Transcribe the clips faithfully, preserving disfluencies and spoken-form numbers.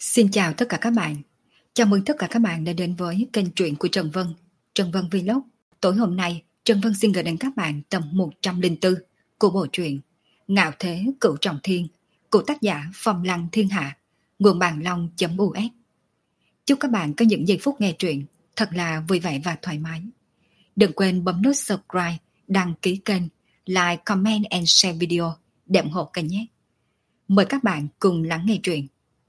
Xin chào tất cả các bạn. Chào mừng tất cả các bạn đã đến với kênh truyện của Trần Vân, Trần Vân Vlog. Tối hôm nay, Trần Vân xin gửi đến các bạn tập một trăm lẻ bốn của bộ truyện Ngạo Thế Cửu Trọng Thiên của tác giả Phong Lăng Thiên Hạ, nguồn bàn long.us. Chúc các bạn có những giây phút nghe truyện thật là vui vẻ và thoải mái. Đừng quên bấm nút subscribe, đăng ký kênh, like, comment and share video để ủng hộ kênh nhé. Mời các bạn cùng lắng nghe truyện.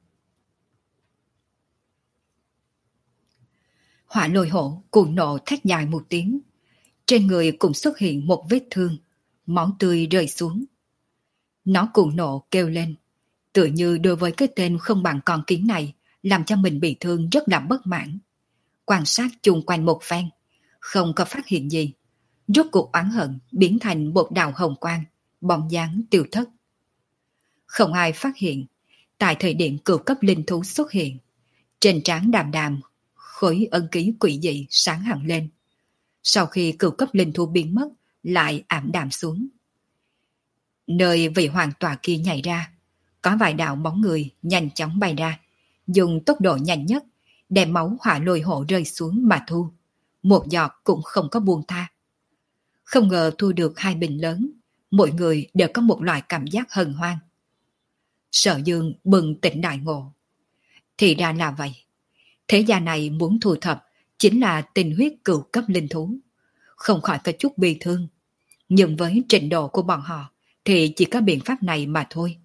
Hỏa lôi hổ cuồng nộ thét dài một tiếng. Trên người cũng xuất hiện một vết thương, máu tươi rơi xuống. Nó cuồng nộ kêu lên, tựa như đối với cái tên không bằng con kiến này, làm cho mình bị thương rất là bất mãn. Quan sát chung quanh một phen, không có phát hiện gì. Rốt cuộc oán hận biến thành một đạo hồng quang, bóng dáng tiêu thất. Không ai phát hiện, tại thời điểm cửu cấp linh thú xuất hiện, trên trán Đàm Đàm khối ân ký quỷ dị sáng hẳn lên. Sau khi cửu cấp linh thú biến mất, lại ảm đạm xuống. Nơi vị hoàng tòa kia nhảy ra, có vài đạo bóng người nhanh chóng bay ra, dùng tốc độ nhanh nhất, đem máu hỏa lôi hổ rơi xuống mà thu. Một giọt cũng không có buông tha. Không ngờ thu được hai bình lớn, mỗi người đều có một loại cảm giác hân hoan. Sở Dương bừng tỉnh đại ngộ. Thì ra là vậy. Thế gia này muốn thu thập chính là tình huyết cửu cấp linh thú. Không khỏi có chút bi thương. Nhưng với trình độ của bọn họ thì chỉ có biện pháp này mà thôi.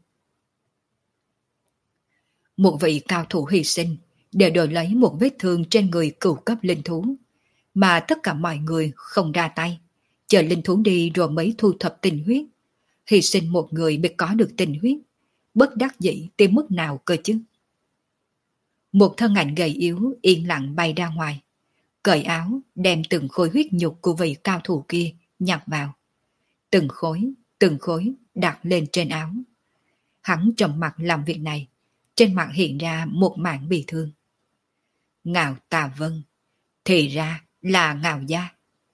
Một vị cao thủ hy sinh để đổi lấy một vết thương trên người cửu cấp linh thú. Mà tất cả mọi người không ra tay. Chờ linh thú đi rồi mới thu thập tình huyết. Hy sinh một người mới có được tình huyết. Bất đắc dĩ tới mức nào cơ chứ? Một thân ảnh gầy yếu yên lặng bay ra ngoài, cởi áo đem từng khối huyết nhục của vị cao thủ kia nhặt vào. Từng khối, từng khối đặt lên trên áo. Hắn trầm mặt làm việc này, trên mặt hiện ra một mảng bị thương. Ngạo Tà Vân, thì ra là Ngạo gia.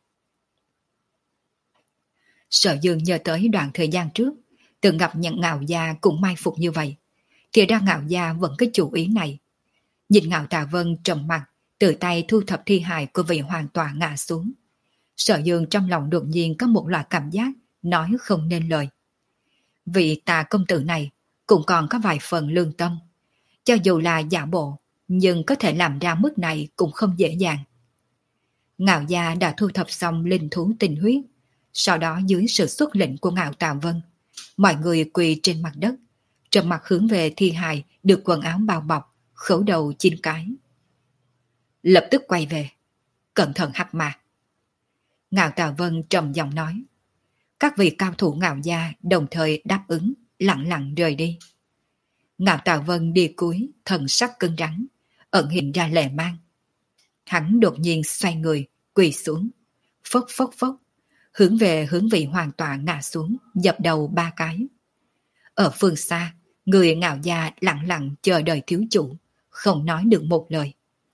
Sở Dương nhớ tới đoạn thời gian trước, từng gặp nhận Ngạo gia cũng mai phục như vậy. Thì ra Ngạo gia vẫn có chủ ý này. Nhìn Ngạo Tà Vân trầm mặt, tự tay thu thập thi hài của vị hoàng tọa ngã xuống. Sở Dương trong lòng đột nhiên có một loại cảm giác nói không nên lời. Vị Tà công tử này cũng còn có vài phần lương tâm. Cho dù là giả bộ, nhưng có thể làm ra mức này cũng không dễ dàng. Ngạo gia đã thu thập xong linh thú tinh huyết. Sau đó dưới sự xuất lệnh của Ngạo Tà Vân, mọi người quỳ trên mặt đất, trầm mặt hướng về thi hài được quần áo bao bọc, khấu đầu chín cái. Lập tức quay về, cẩn thận hắc mà. Ngạo Tà Vân trầm giọng nói. Các vị cao thủ Ngạo gia đồng thời đáp ứng, lặng lặng rời đi. Ngạo Tà Vân đi cuối, thần sắc cứng rắn, ẩn hiện ra lệ mang. Hắn đột nhiên xoay người, quỳ xuống, phốc phốc phốc, hướng về hướng vị hoàng tọa ngã xuống, dập đầu ba cái. Ở phương xa, người Ngạo gia lặng lặng chờ đợi thiếu chủ, không nói được một lời.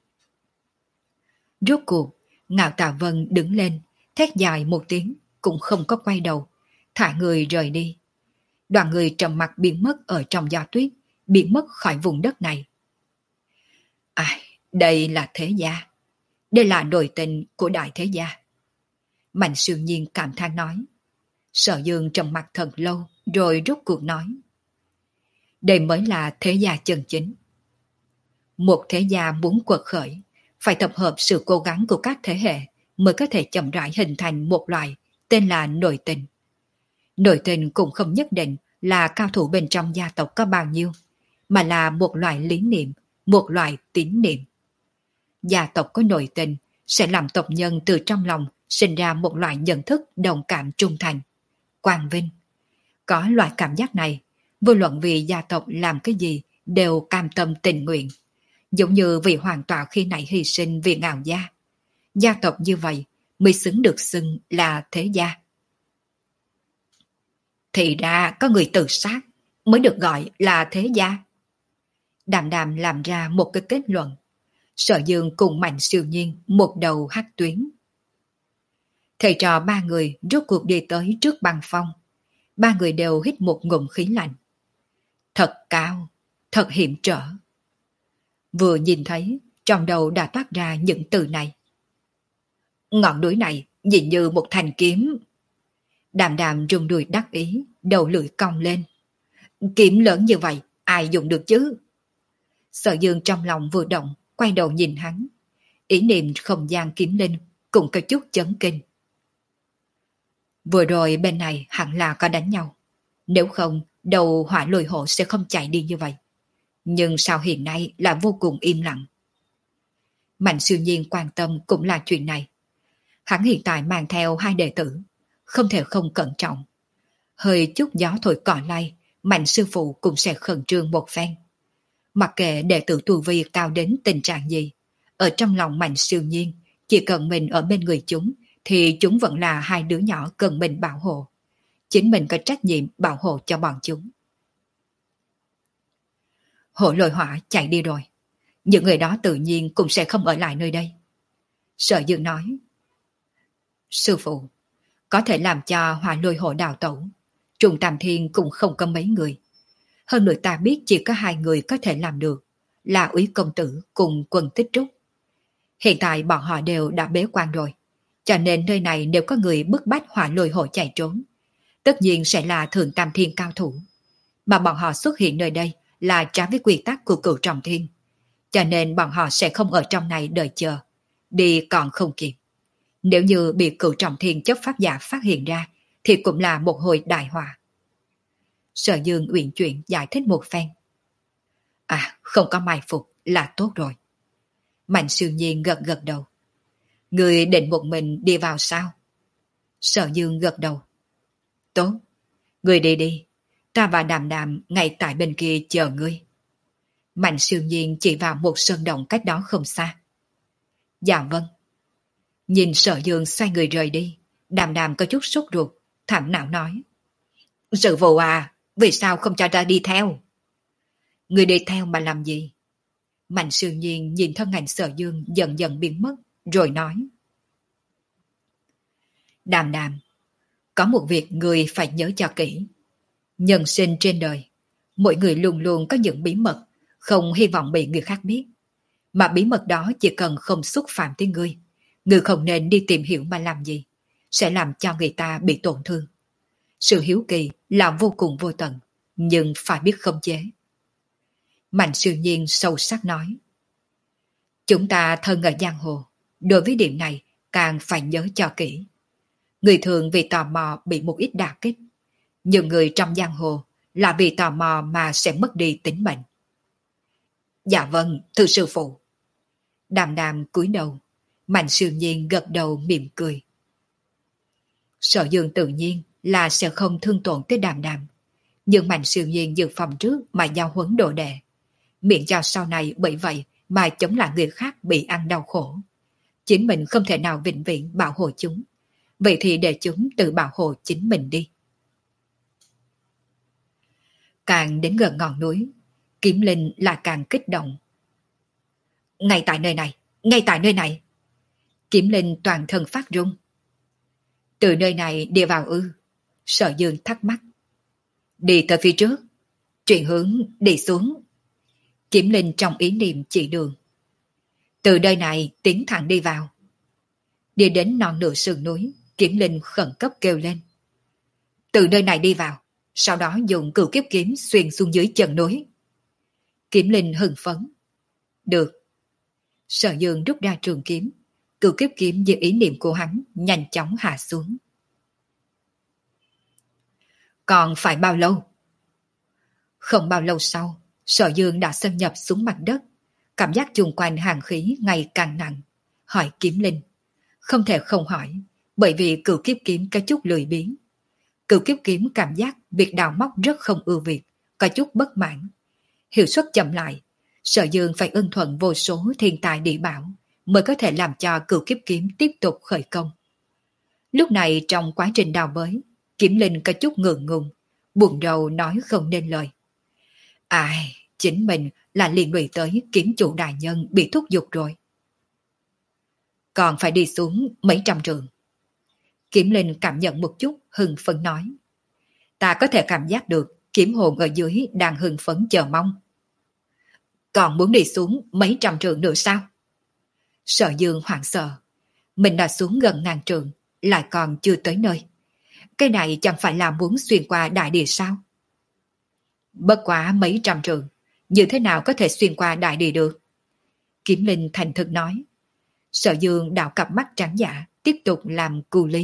Rốt cuộc, Ngạo Tà Vân đứng lên, thét dài một tiếng, cũng không có quay đầu, thả người rời đi. Đoàn người trầm mặc biến mất ở trong gió tuyết, biến mất khỏi vùng đất này. Ai, đây là thế gia. Đây là nội tình của đại thế gia. Mạnh Siêu Nhiên cảm thán nói. Sở Dương trầm mặc thật lâu, rồi rốt cuộc nói. Đây mới là thế gia chân chính. Một thế gia muốn quật khởi, phải tập hợp sự cố gắng của các thế hệ mới có thể chậm rãi hình thành một loại tên là nội tình. Nội tình cũng không nhất định là cao thủ bên trong gia tộc có bao nhiêu, mà là một loại lý niệm, một loại tín niệm. Gia tộc có nội tình sẽ làm tộc nhân từ trong lòng sinh ra một loại nhận thức đồng cảm trung thành, quang vinh. Có loại cảm giác này, vô luận vì gia tộc làm cái gì đều cam tâm tình nguyện. Giống như vị hoàng tọa khi nãy hy sinh vì Ngạo gia. Gia tộc như vậy mới xứng được xưng là thế gia. Thì ra có người tự sát mới được gọi là thế gia. Đàm Đàm làm ra một cái kết luận. Sở Dương cùng Mạnh Siêu Nhiên một đầu hắc tuyến. Thầy trò ba người rốt cuộc đi tới trước băng phong. Ba người đều hít một ngụm khí lạnh. Thật cao, thật hiểm trở. Vừa nhìn thấy, trong đầu đã toát ra những từ này. Ngọn núi này nhìn như một thanh kiếm. Đàm đàm rung đùi đắc ý, đầu lưỡi cong lên. Kiếm lớn như vậy, ai dùng được chứ? Sở Dương trong lòng vừa động, quay đầu nhìn hắn. Ý niệm không gian kiếm linh cũng có chút chấn kinh. Vừa rồi bên này hẳn là có đánh nhau. Nếu không, đầu hỏa lôi hộ sẽ không chạy đi như vậy. Nhưng sao hiện nay là vô cùng im lặng? Mạnh siêu nhiên quan tâm cũng là chuyện này. Hắn hiện tại mang theo hai đệ tử, không thể không cẩn trọng. Hơi chút gió thổi cỏ lay, Mạnh sư phụ cũng sẽ khẩn trương một phen. Mặc kệ đệ tử tu vi cao đến tình trạng gì, ở trong lòng Mạnh siêu nhiên, chỉ cần mình ở bên người chúng, thì chúng vẫn là hai đứa nhỏ cần mình bảo hộ. Chính mình có trách nhiệm bảo hộ cho bọn chúng. Hổ lôi hỏa chạy đi rồi. Những người đó tự nhiên cũng sẽ không ở lại nơi đây. Sở Dương nói. Sư phụ, có thể làm cho hỏa lôi hổ đào tẩu. Trùng Tam Thiên cũng không có mấy người. Hơn nữa ta biết chỉ có hai người có thể làm được, là Úy Công Tử cùng Quân Tích Trúc. Hiện tại bọn họ đều đã bế quan rồi, cho nên nơi này nếu có người bức bách hỏa lôi hổ chạy trốn, tất nhiên sẽ là Thượng Tam Thiên cao thủ. Mà bọn họ xuất hiện nơi đây là trái với quy tắc của Cửu Trọng Thiên, cho nên bọn họ sẽ không ở trong này đợi chờ, đi còn không kịp. Nếu như bị Cửu Trọng Thiên chấp pháp giả phát hiện ra, thì cũng là một hồi đại họa. Sở Dương uyển chuyển giải thích một phen. À, không có mai phục là tốt rồi. Mạnh siêu nhiên gật gật đầu. Người định một mình đi vào sao? Sở Dương gật đầu. Tốt, người đi đi. Ta và Đàm Đàm ngay tại bên kia chờ ngươi. Mạnh siêu nhiên chỉ vào một sơn động cách đó không xa. Dạ vâng. Nhìn Sở Dương xoay người rời đi, Đàm Đàm có chút sốt ruột, thảm não nói. Sư phụ à, vì sao không cho ta đi theo? Người đi theo mà làm gì? Mạnh siêu nhiên nhìn thân ảnh Sở Dương dần dần biến mất, rồi nói. Đàm Đàm, có một việc người phải nhớ cho kỹ. Nhân sinh trên đời, mỗi người luôn luôn có những bí mật, không hy vọng bị người khác biết. Mà bí mật đó chỉ cần không xúc phạm tới ngươi, ngươi không nên đi tìm hiểu mà làm gì, sẽ làm cho người ta bị tổn thương. Sự hiếu kỳ là vô cùng vô tận, nhưng phải biết khống chế. Mạnh siêu nhiên sâu sắc nói. Chúng ta thân ở giang hồ, đối với điểm này càng phải nhớ cho kỹ. Người thường vì tò mò bị một ít đả kích, nhưng người trong giang hồ là vì tò mò mà sẽ mất đi tính mệnh. Dạ vâng, thưa sư phụ. Đàm Đàm cúi đầu, Mạnh siêu nhiên gật đầu mỉm cười. Sở Dương tự nhiên là sẽ không thương tổn tới Đàm Đàm, nhưng Mạnh siêu nhiên dự phòng trước mà giao huấn đồ đệ, miệng cho sau này bởi vậy mà chống lại người khác bị ăn đau khổ. Chính mình không thể nào vĩnh viễn bảo hộ chúng, vậy thì để chúng tự bảo hộ chính mình đi. Càng đến gần ngọn núi, Kiếm Linh lại càng kích động. Ngay tại nơi này, ngay tại nơi này. Kiếm Linh toàn thân phát run. Từ nơi này đi vào ư? Sở Dương thắc mắc. Đi tới phía trước, chuyển hướng đi xuống. Kiếm Linh trong ý niệm chỉ đường. Từ nơi này tiến thẳng đi vào. Đi đến non nửa sườn núi, Kiếm Linh khẩn cấp kêu lên. Từ nơi này đi vào, sau đó dùng cửu kiếp kiếm xuyên xuống dưới chân núi. Kiếm Linh hưng phấn. Được. Sở Dương rút ra trường kiếm, cửu kiếp kiếm dưới ý niệm của hắn nhanh chóng hạ xuống. Còn phải bao lâu? Không bao lâu sau, Sở Dương đã xâm nhập xuống mặt đất, cảm giác chung quanh hàn khí ngày càng nặng, hỏi Kiếm Linh. Không thể không hỏi, bởi vì cửu kiếp kiếm có chút lười biếng. Cửu kiếp kiếm cảm giác việc đào móc rất không ưa việc, có chút bất mãn. Hiệu suất chậm lại, Sở Dương phải ưng thuận vô số thiên tài địa bảo mới có thể làm cho cửu kiếp kiếm tiếp tục khởi công. Lúc này trong quá trình đào bới, Kiếm Linh có chút ngượng ngùng, buồn rầu nói không nên lời. Ai, chính mình là liên lụy tới kiếm chủ đại nhân bị thúc giục rồi. Còn phải đi xuống mấy trăm trường. Kiếm Linh cảm nhận một chút hưng phấn nói. Ta có thể cảm giác được kiếm hồn ở dưới đang hưng phấn chờ mong. Còn muốn đi xuống mấy trăm trượng nữa sao? Sở Dương hoảng sợ. Mình đã xuống gần ngàn trượng, lại còn chưa tới nơi. Cái này chẳng phải là muốn xuyên qua đại địa sao? Bất quá mấy trăm trượng, như thế nào có thể xuyên qua đại địa được? Kiếm Linh thành thực nói. Sở Dương đảo cặp mắt trắng dạ, tiếp tục làm cù ly.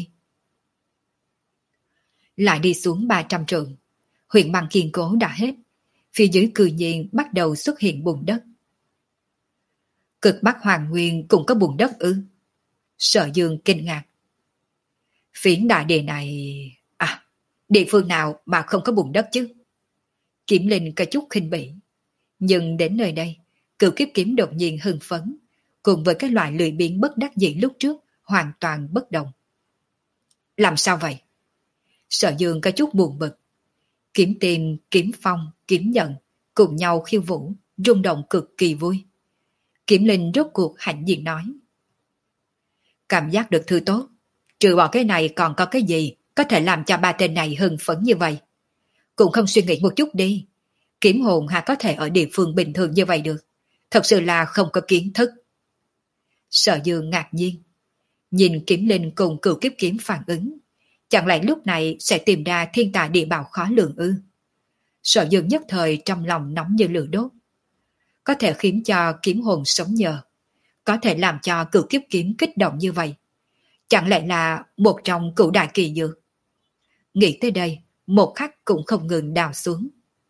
Lại đi xuống ba trăm trượng, huyện băng kiên cố đã hết. Phía dưới cư nhiên bắt đầu xuất hiện bùn đất. Cực Bắc Hoàng Nguyên cũng có bùn đất ư? Sở Dương kinh ngạc. Phiến đại địa này... À, địa phương nào mà không có bùn đất chứ? Kiếm Linh có chút khinh bỉ. Nhưng đến nơi đây, Cửu Kiếp Kiếm đột nhiên hưng phấn, cùng với cái loại lười biếng bất đắc dĩ lúc trước, hoàn toàn bất đồng. Làm sao vậy? Sở Dương có chút buồn bực. Kiếm Tìm, Kiếm Phong, Kiếm Nhận cùng nhau khiêu vũ, rung động cực kỳ vui. Kiếm Linh rốt cuộc hãnh diện nói. Cảm giác được thứ tốt, trừ bỏ cái này còn có cái gì có thể làm cho ba tên này hưng phấn như vậy? Cũng không suy nghĩ một chút đi. Kiếm hồn hà có thể ở địa phương bình thường như vậy được. Thật sự là không có kiến thức. Sở Dương ngạc nhiên. Nhìn Kiếm Linh cùng Cửu Kiếp Kiếm phản ứng. Chẳng lẽ lúc này sẽ tìm ra thiên tài địa bảo khó lường ư? Sở Dương nhất thời trong lòng nóng như lửa đốt. Có thể khiến cho kiếm hồn sống nhờ. Có thể làm cho Cửu Kiếp Kiếm kích động như vậy. Chẳng lẽ là một trong cửu đại kỳ dược? Nghĩ tới đây, một khắc cũng không ngừng đào xuống.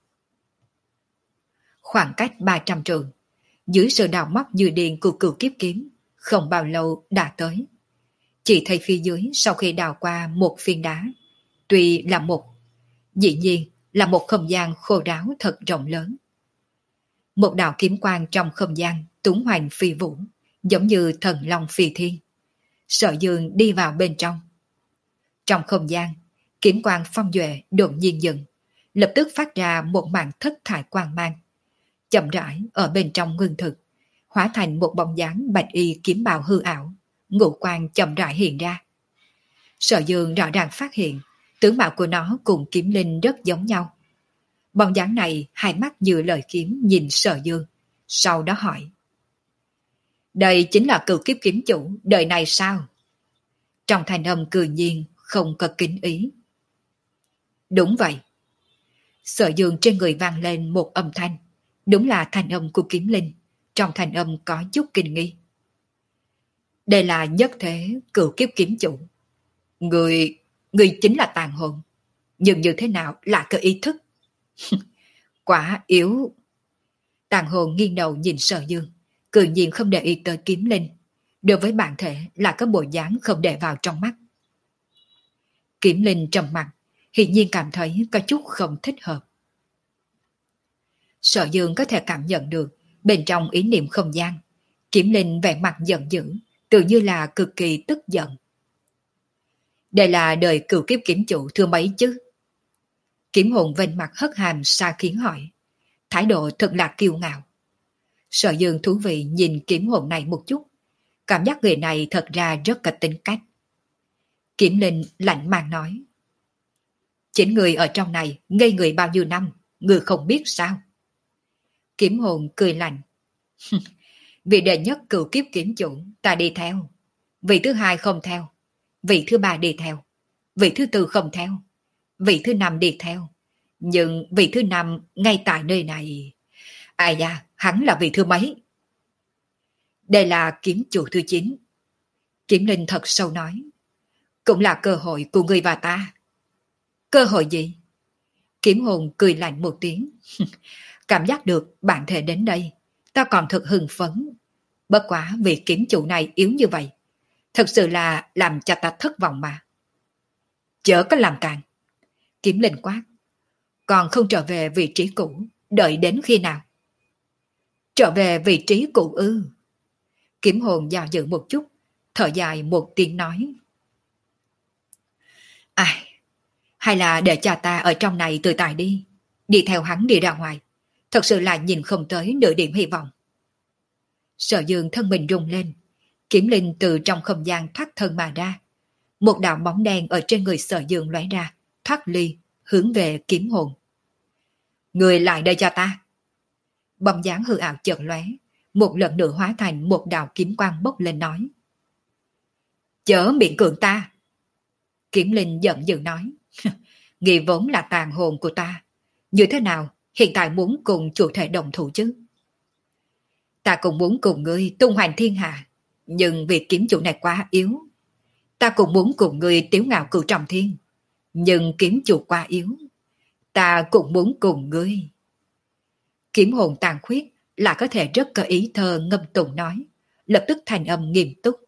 Khoảng cách ba trăm trượng, dưới sự đào móc như điên của Cửu Kiếp Kiếm, không bao lâu đã tới. Chỉ thấy phía dưới sau khi đào qua một phiến đá, tuy là một, dĩ nhiên là một không gian khô ráo thật rộng lớn. Một đạo kiếm quang trong không gian tuấn hoành phi vũ, giống như thần long phi thiên. Sở Dương đi vào bên trong. Trong không gian, kiếm quang phong duệ đột nhiên dừng, lập tức phát ra một màn thất thải quang mang. Chậm rãi ở bên trong ngưng thực, hóa thành một bóng dáng bạch y kiếm bào hư ảo, ngũ quang chậm rãi hiện ra. Sở Dương rõ ràng phát hiện, tướng mạo của nó cùng Kiếm Linh rất giống nhau. Bóng dáng này hai mắt như lời kiếm nhìn Sở Dương, sau đó hỏi. Đây chính là Cửu Kiếp Kiếm chủ đời này sao? Trong thanh âm cười nhiên, không có kính ý. Đúng vậy. Sở Dương trên người vang lên một âm thanh, đúng là thanh âm của Kiếm Linh, trong thanh âm có chút kinh nghi. Đây là nhất thế Cửu Kiếp Kiếm chủ. Người, người chính là tàn hồn, nhưng như thế nào lại có ý thức? Quả yếu. Tàn hồn nghiêng đầu nhìn Sở Dương, cười nhiên không để ý tới Kiếm Linh. Đối với bản thể là có bộ dáng không để vào trong mắt. Kiếm Linh trầm mặt, hiển nhiên cảm thấy có chút không thích hợp. Sở Dương có thể cảm nhận được bên trong ý niệm không gian, Kiếm Linh vẻ mặt giận dữ, tự như là cực kỳ tức giận. Đây là đời Cửu Kiếp Kiếm chủ thưa mấy chứ? Kiếm hồn vênh mặt hất hàm xa khiến hỏi, thái độ thật là kiêu ngạo. Sở Dương thú vị nhìn kiếm hồn này một chút, cảm giác người này thật ra rất có tính cách. Kiếm Linh lạnh màng nói, chính người ở trong này ngây người bao nhiêu năm, người không biết sao? Kiếm hồn cười lạnh, vị đệ nhất Cửu Kiếp Kiếm chủ ta đi theo, vị thứ hai không theo, vị thứ ba đi theo, vị thứ tư không theo, vị thứ năm đi theo, nhưng vị thứ năm ngay tại nơi này. Ai da, hắn là vị thứ mấy? Đây là kiếm chủ thứ chín. Kiếm Linh thật sâu nói, cũng là cơ hội của người và ta. Cơ hội gì? Kiếm hồn cười lạnh một tiếng. Cảm giác được bạn thể đến đây, ta còn thật hưng phấn. Bất quá vì kiếm chủ này yếu như vậy, thật sự là làm cho ta thất vọng mà. Chớ có làm càng. Kiếm Linh quát, còn không trở về vị trí cũ, đợi đến khi nào? Trở về vị trí cũ ư? Kiếm hồn do dự một chút, thở dài một tiếng nói. Ai, hay là để cha ta ở trong này tự tại đi, đi theo hắn đi ra ngoài, thật sự là nhìn không tới nửa điểm hy vọng. Sở Dương thân mình rung lên, Kiếm Linh từ trong không gian thoát thân mà ra. Một đạo bóng đen ở trên người Sở Dương lóe ra, thoát ly, hướng về kiếm hồn. Người lại đây cho ta. Bóng dáng hư ảo chợt lóe, một lần nữa hóa thành một đạo kiếm quang bốc lên nói. Chớ miệng cưỡng ta. Kiếm linh giận dữ nói. Nghi vốn là tàn hồn của ta. Như thế nào, hiện tại muốn cùng chủ thể đồng thủ chứ? Ta cũng muốn cùng ngươi tung hoành thiên hạ, nhưng vì kiếm chủ này quá yếu. Ta cũng muốn cùng ngươi tiếu ngạo cửu trọng thiên, nhưng kiếm chủ quá yếu. Ta cũng muốn cùng ngươi. Kiếm hồn tàn khuyết là có thể rất có ý thơ ngâm tụng nói, lập tức thành âm nghiêm túc.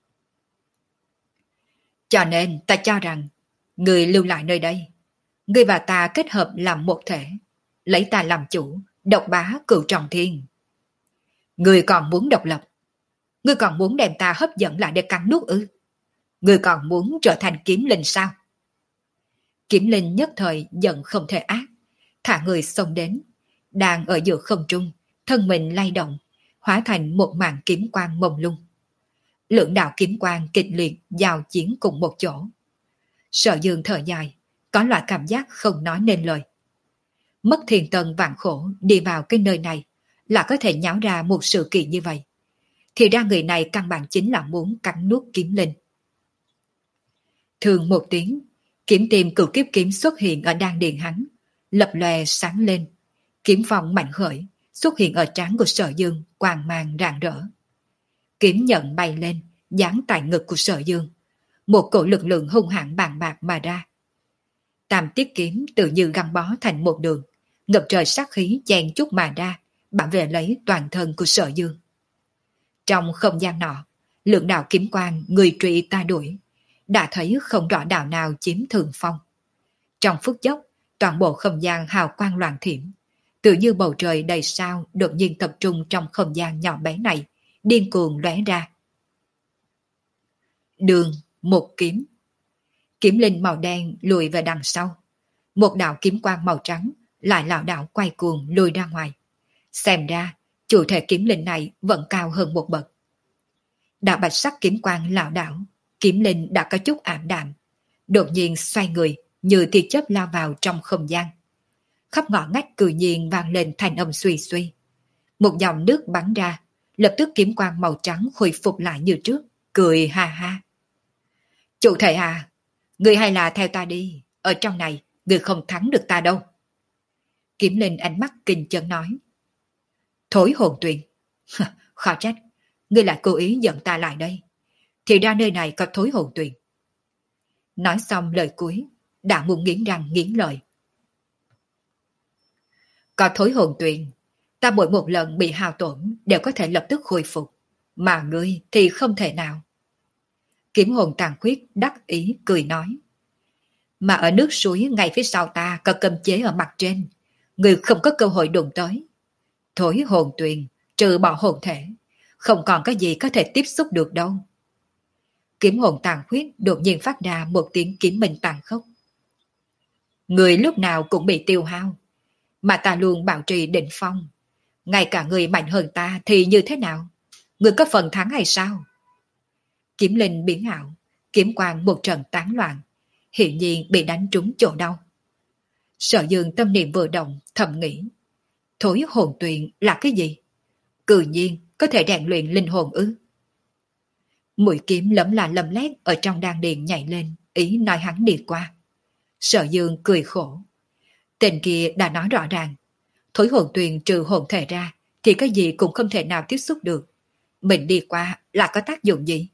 Cho nên ta cho rằng, ngươi lưu lại nơi đây. Ngươi và ta kết hợp làm một thể, lấy ta làm chủ, độc bá cửu trọng thiên. Ngươi còn muốn độc lập? Ngươi còn muốn đem ta hấp dẫn lại để cắn nuốt ư? Ngươi còn muốn trở thành kiếm linh sao? Kiếm linh nhất thời giận không thể ác, thả người xông đến, đang ở giữa không trung, thân mình lay động, hóa thành một màn kiếm quang mông lung. Lưỡng đạo kiếm quang kịch liệt giao chiến cùng một chỗ. Sở Dương thở dài, có loại cảm giác không nói nên lời. Mất thiền tân vạn khổ đi vào cái nơi này là có thể nháo ra một sự kiện như vậy. Thì ra người này căn bản chính là muốn cắn nuốt kiếm linh. Thường một tiếng, kiếm tìm cửu kiếp kiếm xuất hiện ở đan điền hắn, lập lòe sáng lên. Kiếm phong mạnh khởi, xuất hiện ở trán của Sở Dương, quang mang rạng rỡ. Kiếm nhận bay lên, dán tại ngực của Sở Dương. Một cổ lực lượng hung hãn bàn bạc mà ra. Tam tiết kiếm tự như găng bó thành một đường, ngập trời sát khí chen chúc mà ra, bảo vệ lấy toàn thân của Sở Dương. Trong không gian nọ, lượng đạo kiếm quang người truy ta đuổi, đã thấy không rõ đạo nào chiếm thượng phong. Trong phút chốc, toàn bộ không gian hào quang loạn thiểm, tự như bầu trời đầy sao đột nhiên tập trung trong không gian nhỏ bé này, điên cuồng lóe ra. Đường, một kiếm. Kiếm linh màu đen lùi về đằng sau. Một đạo kiếm quang màu trắng lại lảo đảo quay cuồng lùi ra ngoài. Xem ra, chủ thể kiếm linh này vẫn cao hơn một bậc. Đạo bạch sắc kiếm quang lảo đảo, kiếm linh đã có chút ảm đạm. Đột nhiên xoay người, như tia chớp lao vào trong không gian. Khắp ngõ ngách cự nhiên vang lên thành âm suy suy. Một dòng nước bắn ra, lập tức kiếm quang màu trắng khôi phục lại như trước, cười ha ha. Chủ thể à, người hay là theo ta đi, ở trong này, người không thắng được ta đâu. Kiếm linh ánh mắt kinh chấn nói. Thối hồn tuyền, khó trách, ngươi lại cố ý dẫn ta lại đây. Thì ra nơi này có thối hồn tuyền. Nói xong lời cuối, đã muốn nghiến răng nghiến lợi. Có thối hồn tuyền, ta mỗi một lần bị hao tổn đều có thể lập tức khôi phục, mà ngươi thì không thể nào. Kiếm hồn tàn khuyết đắc ý cười nói. Mà ở nước suối ngay phía sau ta có cấm chế ở mặt trên, ngươi không có cơ hội đụng tới. Thối hồn tuyền, trừ bỏ hồn thể, không còn có gì có thể tiếp xúc được đâu. Kiếm hồn tàn khuyết đột nhiên phát ra một tiếng kiếm minh tàn khốc. Người lúc nào cũng bị tiêu hao, mà ta luôn bảo trì đỉnh phong. Ngay cả người mạnh hơn ta thì như thế nào? Người có phần thắng hay sao? Kiếm linh biến ảo, kiếm quang một trận tán loạn, hiển nhiên bị đánh trúng chỗ đau. Sở Dương tâm niệm vừa động, thầm nghĩ. Thối hồn tuyền là cái gì? Cự nhiên có thể rèn luyện linh hồn ư? Mũi kiếm lấm là lầm lét ở trong đan điền nhảy lên, ý nói hắn đi qua. Sở Dương cười khổ. Tên kia đã nói rõ ràng, thối hồn tuyền trừ hồn thể ra thì cái gì cũng không thể nào tiếp xúc được. Mình đi qua là có tác dụng gì?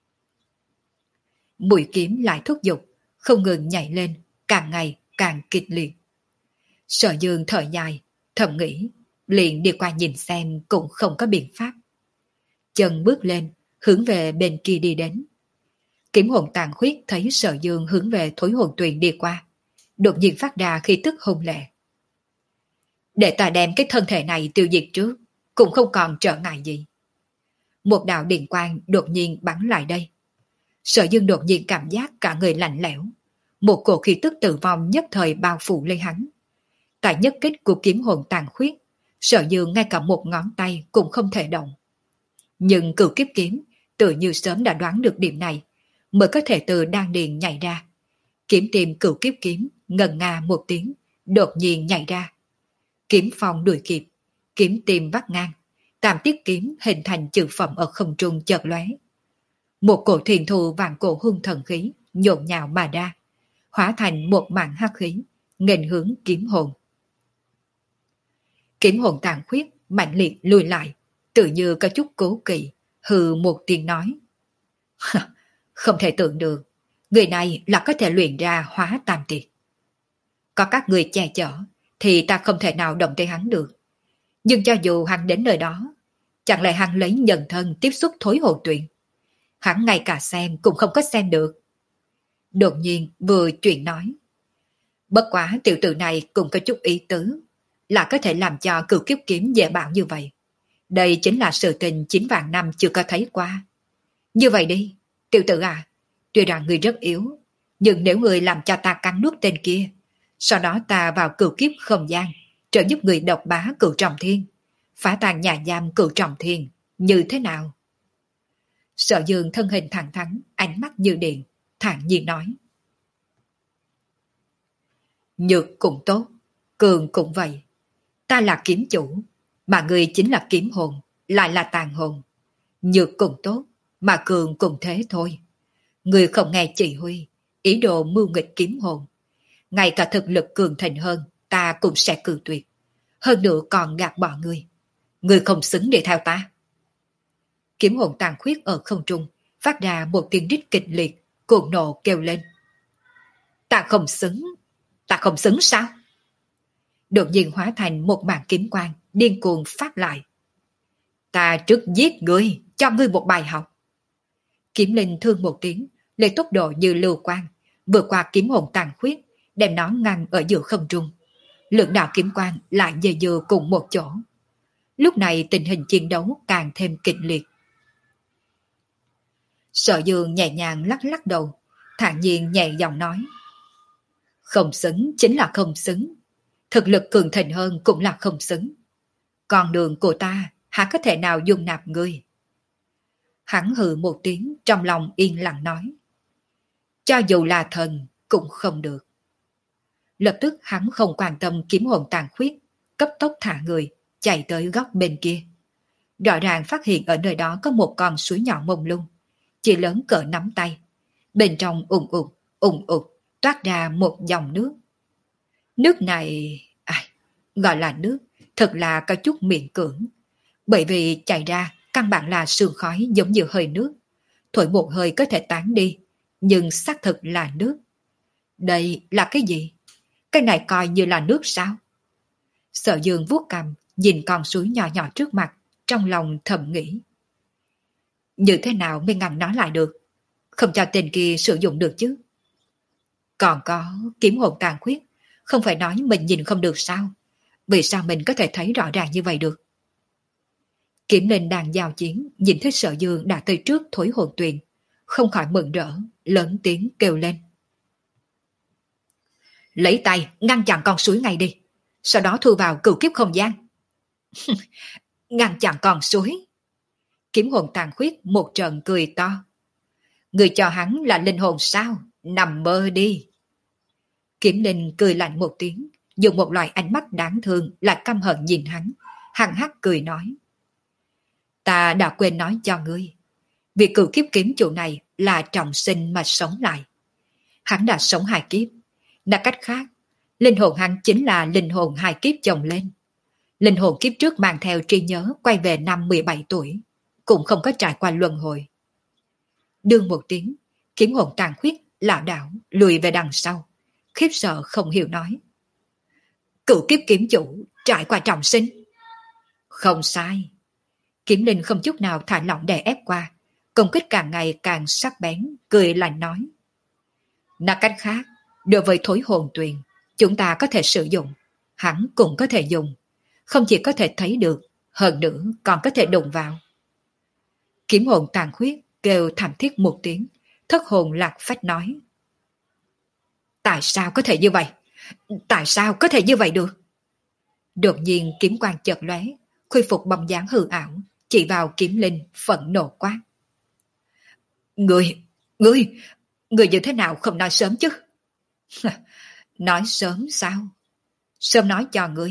Mũi kiếm lại thúc giục, không ngừng nhảy lên, càng ngày càng kịch liệt. Sở Dương thở dài, thầm nghĩ, liền đi qua nhìn xem cũng không có biện pháp. Chân bước lên, hướng về bên kia đi đến. Kiếm hồn tàn khuyết thấy Sở Dương hướng về thối hồn tuyền đi qua, đột nhiên phát ra khí tức hung lệ. Để ta đem cái thân thể này tiêu diệt trước, cũng không còn trở ngại gì. Một đạo điện quang đột nhiên bắn lại đây. Sở Dương đột nhiên cảm giác cả người lạnh lẽo, một cổ khí tức tử vong nhất thời bao phủ lên hắn. Tại nhất kích của kiếm hồn tàn khuyết, Sở Dương ngay cả một ngón tay cũng không thể động. Nhưng cửu kiếp kiếm tự như sớm đã đoán được điểm này, mới có thể từ đan điền nhảy ra. Kiếm tìm cửu kiếp kiếm ngần nga một tiếng, đột nhiên nhảy ra. Kiếm phong đuổi kịp, kiếm tìm vắt ngang, tam tiết kiếm hình thành chữ phẩm ở không trung chợt lóe. Một cổ thiền thù vạn cổ hung thần khí nhộn nhạo mà ra, hóa thành một mảng hắc khí, nghênh hướng kiếm hồn. Kiếm hồn tàn khuyết, mạnh liệt lùi lại, tự như có chút cố kỵ, hừ một tiếng nói. Không thể tưởng được, người này là có thể luyện ra hóa tam tiệt. Có các người che chở, thì ta không thể nào động tới hắn được. Nhưng cho dù hắn đến nơi đó, chẳng lẽ hắn lấy nhân thân tiếp xúc thối hồn tuyển. Hắn ngay cả xem cũng không có xem được. Đột nhiên vừa chuyện nói. Bất quá tiểu tử này cũng có chút ý tứ, là có thể làm cho cửu kiếp kiếm dễ bảo như vậy. Đây chính là sự tình chín vạn năm chưa có thấy qua. Như vậy đi, tiểu tử à, tuy rằng người rất yếu, nhưng nếu người làm cho ta cắn nuốt tên kia, sau đó ta vào cửu kiếp không gian, trợ giúp người độc bá cửu trọng thiên, phá tan nhà giam cửu trọng thiên, như thế nào? Sở Dương thân hình thẳng thắn, ánh mắt như điện, thản nhiên nói. Nhược cũng tốt, cường cũng vậy. Ta là kiếm chủ, mà người chính là kiếm hồn, lại là tàn hồn. Nhược cũng tốt, mà cường cũng thế thôi. Người không nghe chỉ huy, ý đồ mưu nghịch kiếm hồn. Ngay cả thực lực cường thịnh hơn, ta cũng sẽ cự tuyệt. Hơn nữa còn gạt bỏ người. Người không xứng để theo ta. Kiếm hồn tàn khuyết ở không trung, phát ra một tiếng rít kịch liệt, cuồng nộ kêu lên. Ta không xứng, ta không xứng sao? Đột nhiên hóa thành một màn kiếm quang, điên cuồng phát lại. Ta trước giết ngươi, cho ngươi một bài học. Kiếm linh thương một tiếng, lấy tốc độ như lưu quang, vượt qua kiếm hồn tàn khuyết, đem nó ngăn ở giữa không trung. Lượng đạo kiếm quang lại dày dừa cùng một chỗ. Lúc này tình hình chiến đấu càng thêm kịch liệt. Sở Dương nhẹ nhàng lắc lắc đầu, thản nhiên nhẹ giọng nói. Không xứng chính là không xứng. Thực lực cường thịnh hơn cũng là không xứng. Con đường của ta há có thể nào dung nạp ngươi? Hắn hừ một tiếng, trong lòng yên lặng nói. Cho dù là thần cũng không được. Lập tức hắn không quan tâm kiếm hồn tàn khuyết, cấp tốc thả người, chạy tới góc bên kia. Rõ ràng phát hiện ở nơi đó có một con suối nhỏ mông lung, chỉ lớn cỡ nắm tay. Bên trong ùn ụt, ùn ụt, toát ra một dòng nước. Nước này, à, gọi là nước, thật là có chút miễn cưỡng. Bởi vì chạy ra, căn bản là sương khói giống như hơi nước. Thổi một hơi có thể tán đi, nhưng xác thực là nước. Đây là cái gì? Cái này coi như là nước sao? Sở Dương vuốt cằm, nhìn con suối nhỏ nhỏ trước mặt, trong lòng thầm nghĩ. Như thế nào mới ngăn nó lại được? Không cho tên kia sử dụng được chứ? Còn có kiếm hồn tàn khuyết, không phải nói mình nhìn không được sao? Vì sao mình có thể thấy rõ ràng như vậy được? Kiếm linh đang giao chiến, nhìn thấy Sở Dương đã tới trước thối hồn tuyền, không khỏi mừng rỡ, lớn tiếng kêu lên. Lấy tay ngăn chặn con suối ngay đi, sau đó thu vào cửu kiếp không gian. Ngăn chặn con suối? Kiếm hồn tàn khuyết một trận cười to. Người cho hắn là linh hồn sao? Nằm mơ đi. Kiếm linh cười lạnh một tiếng, dùng một loại ánh mắt đáng thương lại căm hận nhìn hắn, hằng hắc cười nói. Ta đã quên nói cho ngươi, việc cửu kiếp kiếm chủ này là trọng sinh mà sống lại. Hắn đã sống hai kiếp, nói cách khác, linh hồn hắn chính là linh hồn hai kiếp chồng lên. Linh hồn kiếp trước mang theo trí nhớ quay về năm mười bảy tuổi, cũng không có trải qua luân hồi. Đương một tiếng, kiếm hồn tàn khuyết lảo đảo lùi về đằng sau, khiếp sợ không hiểu nói. Cửu kiếp kiếm chủ trải qua trọng sinh. Không sai. Kiếm linh không chút nào thả lỏng đè ép qua, công kích càng ngày càng sắc bén, cười lạnh nói. Nói cách khác, đối với thối hồn tuyền, chúng ta có thể sử dụng, hắn cũng có thể dùng, không chỉ có thể thấy được, hơn nữa còn có thể đụng vào. Kiếm hồn tàn khuyết kêu thảm thiết một tiếng, thất hồn lạc phách nói. Tại sao có thể như vậy? Tại sao có thể như vậy được? Đột nhiên kiếm quang chợt lóe, khôi phục bóng dáng hư ảo, chỉ vào kiếm linh phẫn nộ quát. Ngươi, ngươi, ngươi như thế nào không nói sớm chứ? Nói sớm sao? Sớm nói cho ngươi,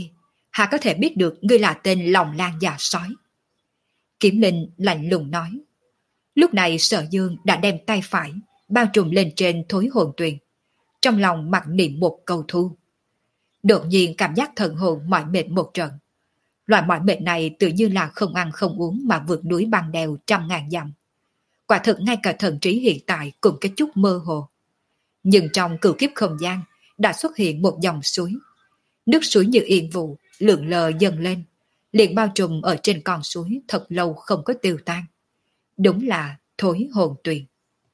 Hà có thể biết được ngươi là tên lòng lan già sói. Kiếm Linh lạnh lùng nói. Lúc này Sở Dương đã đem tay phải bao trùm lên trên thối hồn tuyền, trong lòng mặc niệm một câu thu. Đột nhiên cảm giác thần hồn mỏi mệt một trận. Loại mỏi mệt này tự như là không ăn không uống mà vượt núi băng đèo trăm ngàn dặm. Quả thực ngay cả thần trí hiện tại cũng có chút mơ hồ. Nhưng trong cửu kiếp không gian đã xuất hiện một dòng suối. Nước suối như yên vụ, lượn lờ dần lên, liền bao trùm ở trên con suối thật lâu không có tiêu tan. Đúng là thối hồn tuyền.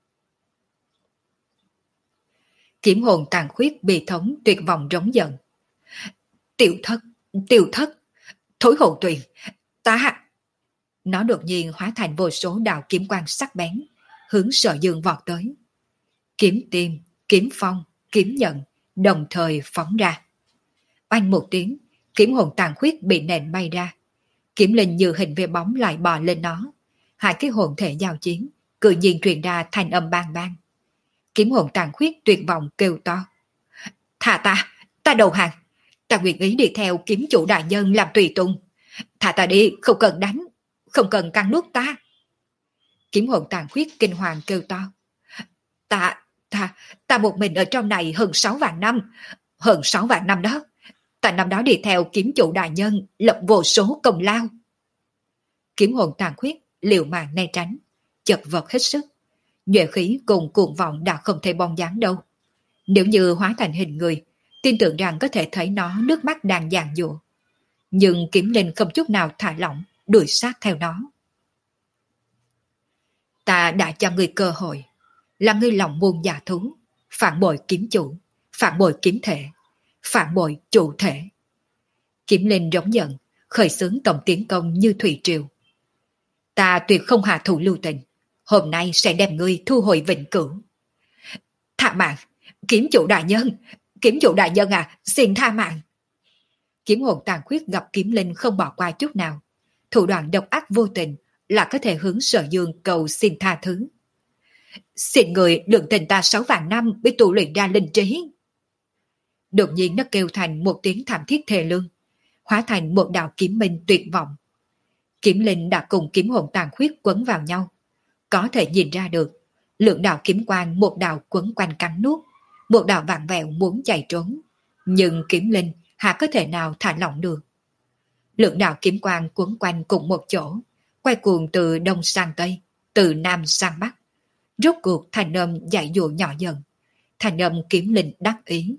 Kiếm hồn tàn khuyết bị thống tuyệt vọng rống giận. Tiểu thất, tiểu thất, thối hồn tuyền, ta... Nó đột nhiên hóa thành vô số đạo kiếm quang sắc bén, hướng Sở Dương vọt tới. Kiếm tim, kiếm phong, kiếm nhận, đồng thời phóng ra. Oanh một tiếng, kiếm hồn tàn khuyết bị nện bay ra. Kiếm linh như hình về bóng lại bò lên nó. Hai cái hồn thể giao chiến, tự nhiên truyền ra thanh âm bang bang. Kiếm hồn tàn khuyết tuyệt vọng kêu to. Thả ta, ta đầu hàng. Ta nguyện ý đi theo kiếm chủ đại nhân làm tùy tùng. Thả ta đi, không cần đánh, không cần cắn nuốt ta. Kiếm hồn tàn khuyết kinh hoàng kêu to. Ta, ta, ta một mình ở trong này hơn sáu vạn năm. Hơn sáu vạn năm đó. Ta năm đó đi theo kiếm chủ đại nhân, lập vô số công lao. Kiếm hồn tàn khuyết liều mạng né tránh, chật vật hết sức. Nhuệ khí cùng cuồng vọng đã không thể bong dáng đâu. Nếu như hóa thành hình người, tin tưởng rằng có thể thấy nó nước mắt đang giàn giụa. Nhưng kiếm linh không chút nào thả lỏng, đuổi sát theo nó. Ta đã cho ngươi cơ hội, là ngươi lòng muôn dạ thú, phản bội kiếm chủ, phản bội kiếm thể, phản bội chủ thể. Kiếm linh rống giận, khởi xướng tổng tiến công như thủy triều. Ta tuyệt không hạ thủ lưu tình, hôm nay sẽ đem ngươi thu hồi vĩnh cửu. Tha mạng, kiếm chủ đại nhân, kiếm chủ đại nhân à, xin tha mạng. Kiếm hồn tàn khuyết gặp kiếm linh không bỏ qua chút nào. Thủ đoạn độc ác vô tình là có thể hướng Sở Dương cầu xin tha thứ. Xin người đừng tình ta sáu vạn năm bị tụ luyện ra linh trí. Đột nhiên nó kêu thành một tiếng thảm thiết thề lương, hóa thành một đạo kiếm minh tuyệt vọng. Kiếm linh đã cùng kiếm hồn tàn khuyết quấn vào nhau. Có thể nhìn ra được, lượng đạo kiếm quang một đạo quấn quanh cắn nuốt, một đạo vạn vẹo muốn chạy trốn. Nhưng kiếm linh há có thể nào thả lỏng được. Lượng đạo kiếm quang quấn quanh cùng một chỗ, quay cuồng từ đông sang tây, từ nam sang bắc. Rốt cuộc thành âm dạy dỗ nhỏ dần, thành âm kiếm linh đắc ý.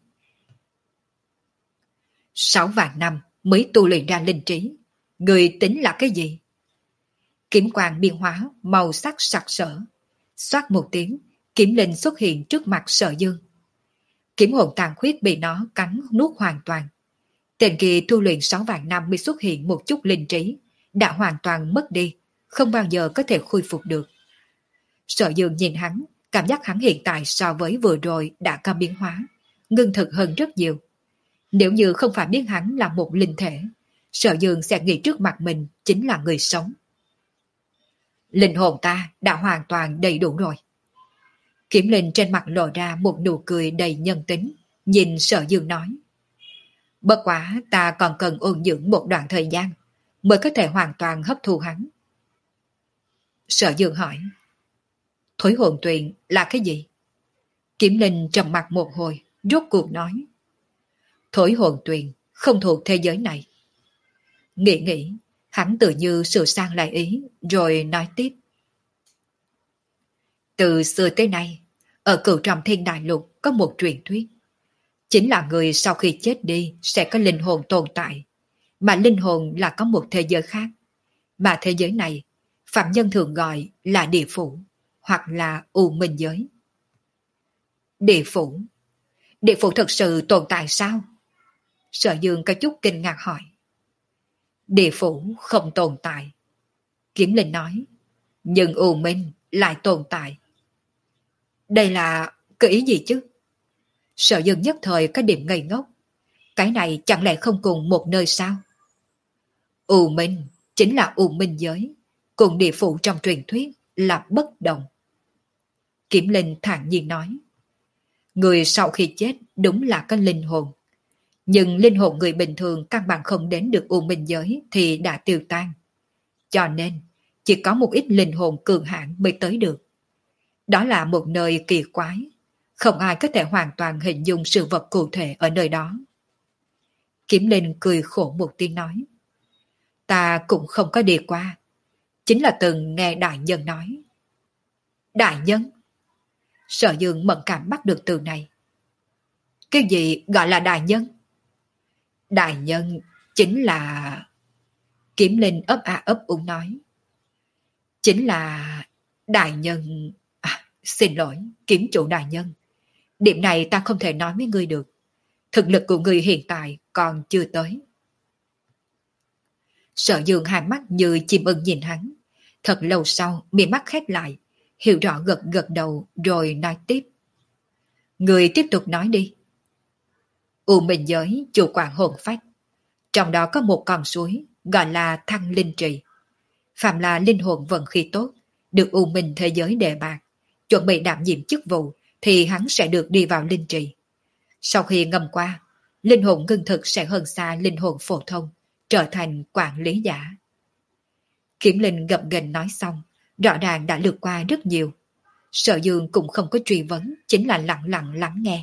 Sáu vạn năm mới tu luyện ra linh trí, người tính là cái gì? Kiếm quang biến hóa màu sắc sặc sỡ. Xoát một tiếng, kiếm linh xuất hiện trước mặt Sở Dương. Kiếm hồn tàn khuyết bị nó cắn nuốt hoàn toàn. Tên kia tu luyện sáu vạn năm mới xuất hiện một chút linh trí, đã hoàn toàn mất đi, không bao giờ có thể khôi phục được. Sở Dương nhìn hắn, cảm giác hắn hiện tại so với vừa rồi đã có biến hóa, ngưng thực hơn rất nhiều. Nếu như không phải biết hắn là một linh thể, Sở Dương sẽ nghĩ trước mặt mình chính là người sống. Linh hồn ta đã hoàn toàn đầy đủ rồi. Kiếm linh trên mặt lộ ra một nụ cười đầy nhân tính, nhìn Sở Dương nói. Bất quá ta còn cần ôn dưỡng một đoạn thời gian, mới có thể hoàn toàn hấp thu hắn. Sở Dương hỏi. Thối hồn tuyền là cái gì? Kiếm linh trầm mặt một hồi, rốt cuộc nói. Thối hồn tuyền không thuộc thế giới này. Nghĩ nghĩ, hắn tự như sửa sang lại ý, rồi nói tiếp. Từ xưa tới nay, ở cửu trọng thiên đại lục có một truyền thuyết. Chính là người sau khi chết đi sẽ có linh hồn tồn tại, mà linh hồn là có một thế giới khác. Mà thế giới này, phạm nhân thường gọi là địa phủ, hoặc là u minh giới. Địa phủ? Địa phủ thực sự tồn tại sao? Sở Dương có chút kinh ngạc hỏi. Địa phủ không tồn tại. Kiếm linh nói, nhưng u minh lại tồn tại. Đây là cái ý gì chứ? Sở Dương nhất thời có điểm ngây ngốc. Cái này chẳng lẽ không cùng một nơi sao? U minh chính là u minh giới, cùng địa phủ trong truyền thuyết là bất đồng. Kiếm linh thản nhiên nói. Người sau khi chết đúng là có linh hồn, Nhưng linh hồn người bình thường căn bản không đến được U Minh giới thì đã tiêu tan. Cho nên, chỉ có một ít linh hồn cường hãn mới tới được. Đó là một nơi kỳ quái, không ai có thể hoàn toàn hình dung sự vật cụ thể ở nơi đó. Kiếm Linh cười khổ một tiếng nói. Ta cũng không có đi qua, chính là từng nghe đại nhân nói. Đại nhân? Sở Dương mẫn cảm bắt được từ này. Cái gì gọi là đại nhân? Đại nhân chính là... Kiếm Linh ấp a ấp úng nói. Chính là... Đại nhân... À, xin lỗi, kiếm chủ đại nhân. Điểm này ta không thể nói với ngươi được. Thực lực của ngươi hiện tại còn chưa tới. Sở Dương hai mắt như chim ưng nhìn hắn. Thật lâu sau, miệng mắt khép lại, hiểu rõ gật gật đầu rồi nói tiếp. Ngươi tiếp tục nói đi. U Minh giới chủ quản hồn phách. Trong đó có một con suối gọi là Thăng Linh Trì. Phạm là linh hồn vận khí tốt, được U Minh thế giới đề bạt, chuẩn bị đảm nhiệm chức vụ thì hắn sẽ được đi vào linh trì. Sau khi ngâm qua, linh hồn ngưng thực sẽ hơn xa linh hồn phổ thông, trở thành quản lý giả. Kiếm Linh gập ghềnh nói xong, rõ ràng đã lướt qua rất nhiều. Sở Dương cũng không có truy vấn, chính là lặng lặng lắng nghe.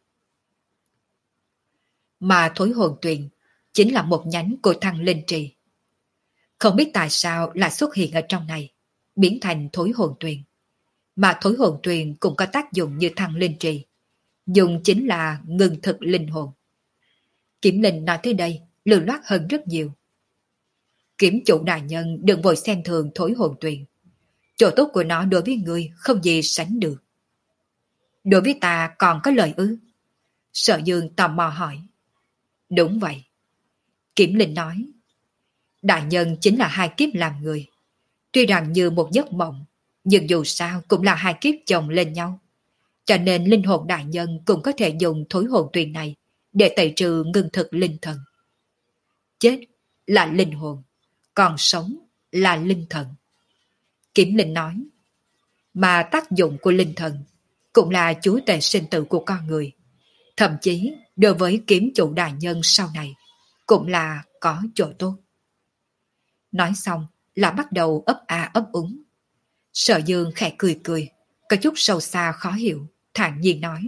Mà thối hồn tuyền chính là một nhánh của Thăng Linh Trì. Không biết tại sao lại xuất hiện ở trong này, biến thành thối hồn tuyền. Mà thối hồn tuyền cũng có tác dụng như Thăng Linh Trì, dùng chính là ngừng thực linh hồn. Kiếm Linh nói tới đây, lưu loát hơn rất nhiều. Kiếm chủ đại nhân đừng vội xem thường thối hồn tuyền. Chỗ tốt của nó đối với người không gì sánh được. Đối với ta còn có lợi ư? Sở Dương tò mò hỏi. Đúng vậy. Kiếm Linh nói. Đại nhân chính là hai kiếp làm người. Tuy rằng như một giấc mộng, nhưng dù sao cũng là hai kiếp chồng lên nhau. Cho nên linh hồn đại nhân cũng có thể dùng thối hồn tuyền này để tẩy trừ ngưng thực linh thần. Chết là linh hồn, còn sống là linh thần. Kiếm Linh nói. Mà tác dụng của linh thần cũng là chúa tể sinh tử của con người. Thậm chí đối với kiếm chủ đại nhân sau này cũng là có chỗ tốt. Nói xong là bắt đầu ấp a ấp úng. Sở Dương khẽ cười cười, có chút sâu xa khó hiểu, thản nhiên nói.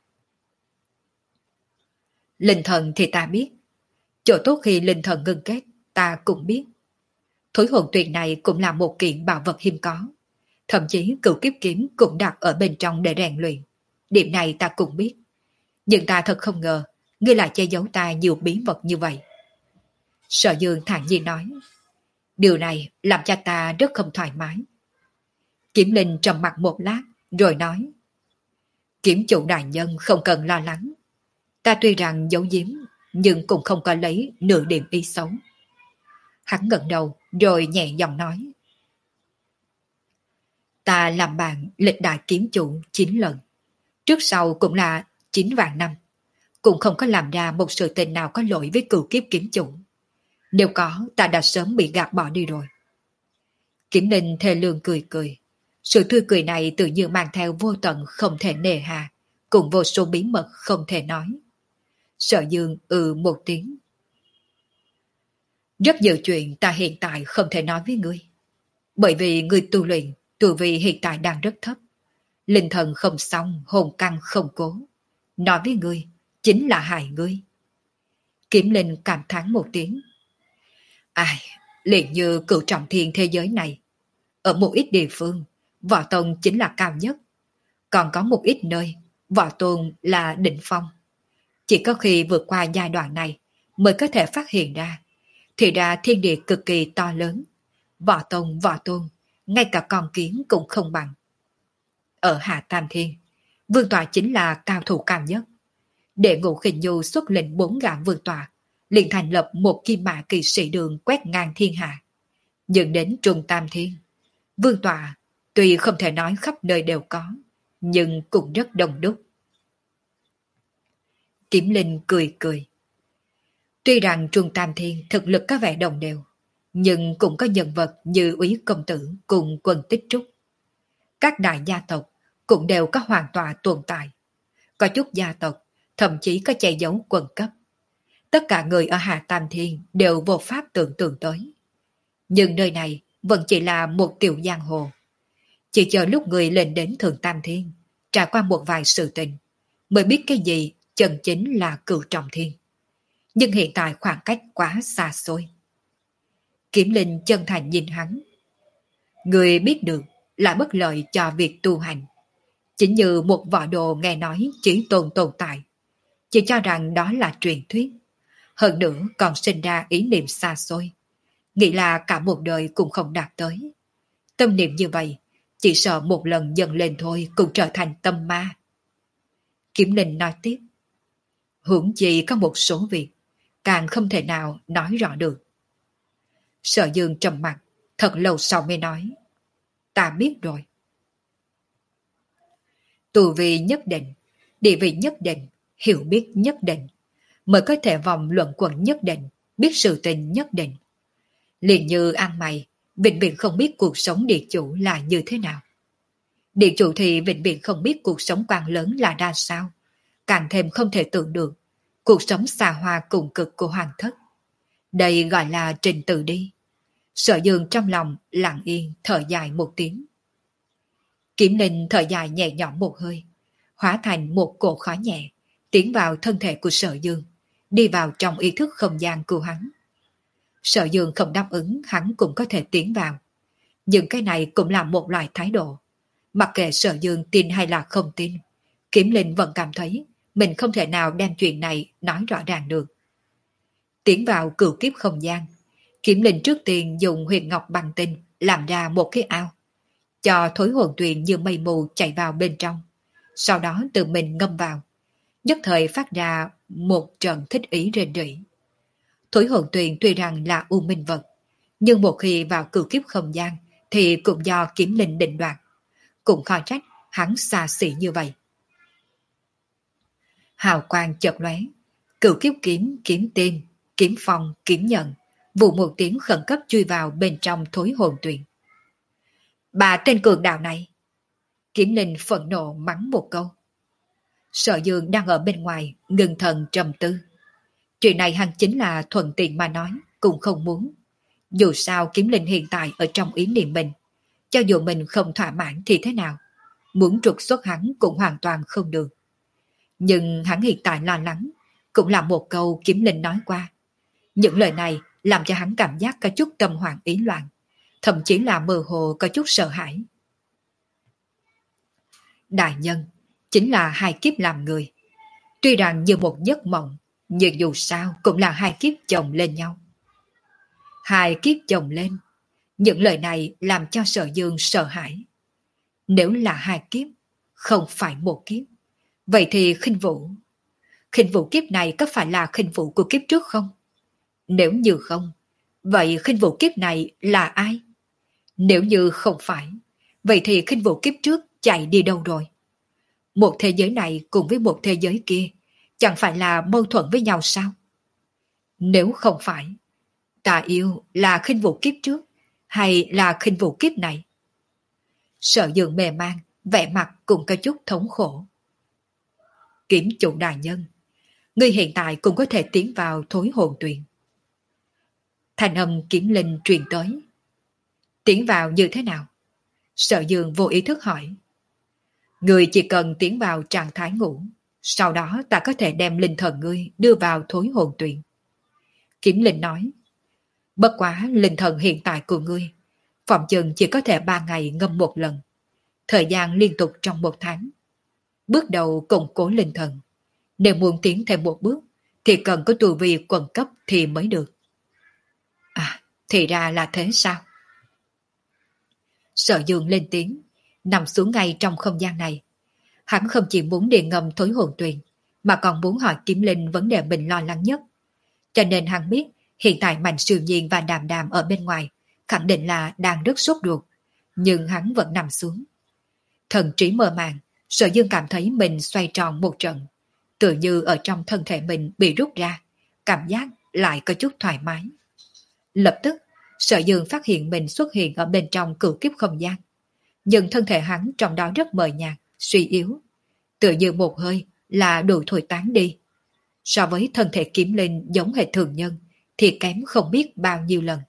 Linh thần thì ta biết. Chỗ tốt khi linh thần ngưng kết, ta cũng biết. Thối hồn tuyền này cũng là một kiện bảo vật hiếm có. Thậm chí cửu kiếp kiếm cũng đặt ở bên trong để rèn luyện. Điểm này ta cũng biết. Nhưng ta thật không ngờ, ngươi lại che giấu ta nhiều bí mật như vậy. Sở Dương thản nhiên nói. Điều này làm cho ta rất không thoải mái. Kiếm Linh trầm mặt một lát, rồi nói. Kiếm chủ đại nhân không cần lo lắng. Ta tuy rằng giấu giếm, nhưng cũng không có lấy nửa điểm ý xấu. Hắn ngẩng đầu, rồi nhẹ giọng nói. Ta làm bạn lịch đại kiếm chủ chín lần. Trước sau cũng là chín vạn năm. Cũng không có làm ra một sự tình nào có lỗi với cửu kiếp kiếm chủ. Nếu có, ta đã sớm bị gạt bỏ đi rồi. Kiếm Linh thê lương cười cười. Sự tươi cười này tự như mang theo vô tận không thể nề hà, cùng vô số bí mật không thể nói. Sở Dương ừ một tiếng. Rất nhiều chuyện ta hiện tại không thể nói với ngươi. Bởi vì ngươi tu luyện, tu vi hiện tại đang rất thấp. Linh thần không xong, hồn căn không cố. Nói với ngươi, chính là hại ngươi. Kiếm Linh cảm thán một tiếng. Ai, liền như cửu trọng thiên thế giới này. Ở một ít địa phương, võ tông chính là cao nhất. Còn có một ít nơi, võ tôn là đỉnh phong. Chỉ có khi vượt qua giai đoạn này mới có thể phát hiện ra. Thì ra thiên địa cực kỳ to lớn. Võ tông, võ tôn, ngay cả con kiến cũng không bằng. Ở Hạ Tam Thiên, vương tọa chính là cao thủ cao nhất. Để Ngũ Khinh Nhu xuất lệnh bốn gã vương tọa, liền thành lập một kim mã kỳ sĩ đường quét ngang thiên hạ. Nhưng đến Trung Tam Thiên, vương tọa tuy không thể nói khắp nơi đều có, nhưng cũng rất đông đúc. Kiếm Linh cười cười. Tuy rằng Trung Tam Thiên thực lực có vẻ đồng đều, nhưng cũng có nhân vật như Úy Công Tử cùng Quân Tích Trúc. Các đại gia tộc cũng đều có hoàn tọa tồn tại. Có chút gia tộc thậm chí có che giấu quần cấp. Tất cả người ở Hạ Tam Thiên đều vô pháp tưởng tượng tới. Nhưng nơi này vẫn chỉ là một tiểu giang hồ. Chỉ chờ lúc người lên đến Thượng Tam Thiên, trải qua một vài sự tình, mới biết cái gì chân chính là cửu trọng thiên. Nhưng hiện tại khoảng cách quá xa xôi. Kiếm Linh chân thành nhìn hắn. Người biết được là bất lợi cho việc tu hành. Chính như một võ đồ nghe nói chỉ tồn tồn tại, chỉ cho rằng đó là truyền thuyết. Hơn nữa còn sinh ra ý niệm xa xôi, nghĩ là cả một đời cũng không đạt tới. Tâm niệm như vậy, chỉ sợ một lần dần lên thôi cũng trở thành tâm ma. Kiếm Linh nói tiếp. Huống chi có một số việc, càng không thể nào nói rõ được. Sở Dương trầm mặt, thật lâu sau mới nói. Ta biết rồi. Tu vi nhất định, địa vị nhất định, hiểu biết nhất định, mới có thể vòng luận quẩn nhất định, biết sự tình nhất định. Liền như ăn mày, vĩnh viễn không biết cuộc sống địa chủ là như thế nào. Địa chủ thì vĩnh viễn không biết cuộc sống quan lớn là ra sao, càng thêm không thể tưởng được cuộc sống xa hoa cùng cực của hoàng thất. Đây gọi là trình tự đi. Sở Dương trong lòng lặng yên thở dài một tiếng. Kiếm Linh thở dài nhẹ nhõm một hơi, hóa thành một cỗ khói nhẹ, tiến vào thân thể của Sở Dương, đi vào trong ý thức không gian của hắn. Sở Dương không đáp ứng hắn cũng có thể tiến vào. Nhưng cái này cũng là một loại thái độ. Mặc kệ Sở Dương tin hay là không tin, Kiếm Linh vẫn cảm thấy mình không thể nào đem chuyện này nói rõ ràng được. Tiến vào cửu kiếp không gian, Kiếm Linh trước tiên dùng huyền ngọc bằng tinh làm ra một cái ao, cho thối hồn tuyền như mây mù chạy vào bên trong, sau đó tự mình ngâm vào, nhất thời phát ra một trận thích ý rền rỉ. Thối hồn tuyền tuy rằng là u minh vật, nhưng một khi vào cửu kiếp không gian thì cũng do Kiếm Linh định đoạt, cũng khó trách hắn xa xỉ như vậy. Hào quang chợt lóe, cửu kiếp kiếm, kiếm tiên, kiếm phong, kiếm nhận, vụ một tiếng khẩn cấp chui vào bên trong thối hồn tuyền. Bà tên cường đạo này! Kiếm Linh phẫn nộ mắng một câu. Sở Dương đang ở bên ngoài, ngừng thần trầm tư. Chuyện này hắn chính là thuận tiện mà nói, cũng không muốn. Dù sao Kiếm Linh hiện tại ở trong ý niệm mình, cho dù mình không thỏa mãn thì thế nào, muốn trục xuất hắn cũng hoàn toàn không được. Nhưng hắn hiện tại lo lắng, cũng là một câu Kiếm Linh nói qua. Những lời này làm cho hắn cảm giác có chút tâm hoảng ý loạn, thậm chí là mơ hồ có chút sợ hãi. Đại nhân, chính là hai kiếp làm người. Tuy rằng như một giấc mộng, nhưng dù sao cũng là hai kiếp chồng lên nhau. Hai kiếp chồng lên, những lời này làm cho Sở Dương sợ hãi. Nếu là hai kiếp, không phải một kiếp, vậy thì khinh vũ. Khinh vũ kiếp này có phải là khinh vũ của kiếp trước không? Nếu như không, vậy khinh vũ kiếp này là ai? Nếu như không phải, vậy thì khinh vũ kiếp trước chạy đi đâu rồi? Một thế giới này cùng với một thế giới kia, chẳng phải là mâu thuẫn với nhau sao? Nếu không phải, ta yêu là khinh vũ kiếp trước, hay là khinh vũ kiếp này? Sở Dương mê man, vẻ mặt cũng có chút thống khổ. Kiếm chủ đại nhân, ngươi hiện tại cũng có thể tiến vào thối hồn tuyền. Thành âm Kiếm Linh truyền tới. Tiến vào như thế nào? Sở Dương vô ý thức hỏi. Ngươi chỉ cần tiến vào trạng thái ngủ, sau đó ta có thể đem linh thần ngươi đưa vào thối hồn tuyền. Kiếm Linh nói. Bất quá linh thần hiện tại của ngươi, phòng chừng chỉ có thể ba ngày ngâm một lần, thời gian liên tục trong một tháng. Bước đầu củng cố linh thần, nếu muốn tiến thêm một bước thì cần có tu vi quần cấp thì mới được. À, thì ra là thế sao? Sở Dương lên tiếng, nằm xuống ngay trong không gian này. Hắn không chỉ muốn đi ngầm thối hồn tuyền, mà còn muốn hỏi Kiếm Linh vấn đề mình lo lắng nhất. Cho nên hắn biết hiện tại Mạnh Siêu Nhiên và Đàm Đàm ở bên ngoài khẳng định là đang rất sốt ruột, nhưng hắn vẫn nằm xuống. Thần trí mơ màng, Sở Dương cảm thấy mình xoay tròn một trận, tự như ở trong thân thể mình bị rút ra, cảm giác lại có chút thoải mái. Lập tức, Sở Dương phát hiện mình xuất hiện ở bên trong cửu kiếp không gian, nhưng thân thể hắn trong đó rất mờ nhạt, suy yếu, tự như một hơi là đủ thôi tán đi. So với thân thể kiếm linh giống hệt thường nhân thì kém không biết bao nhiêu lần.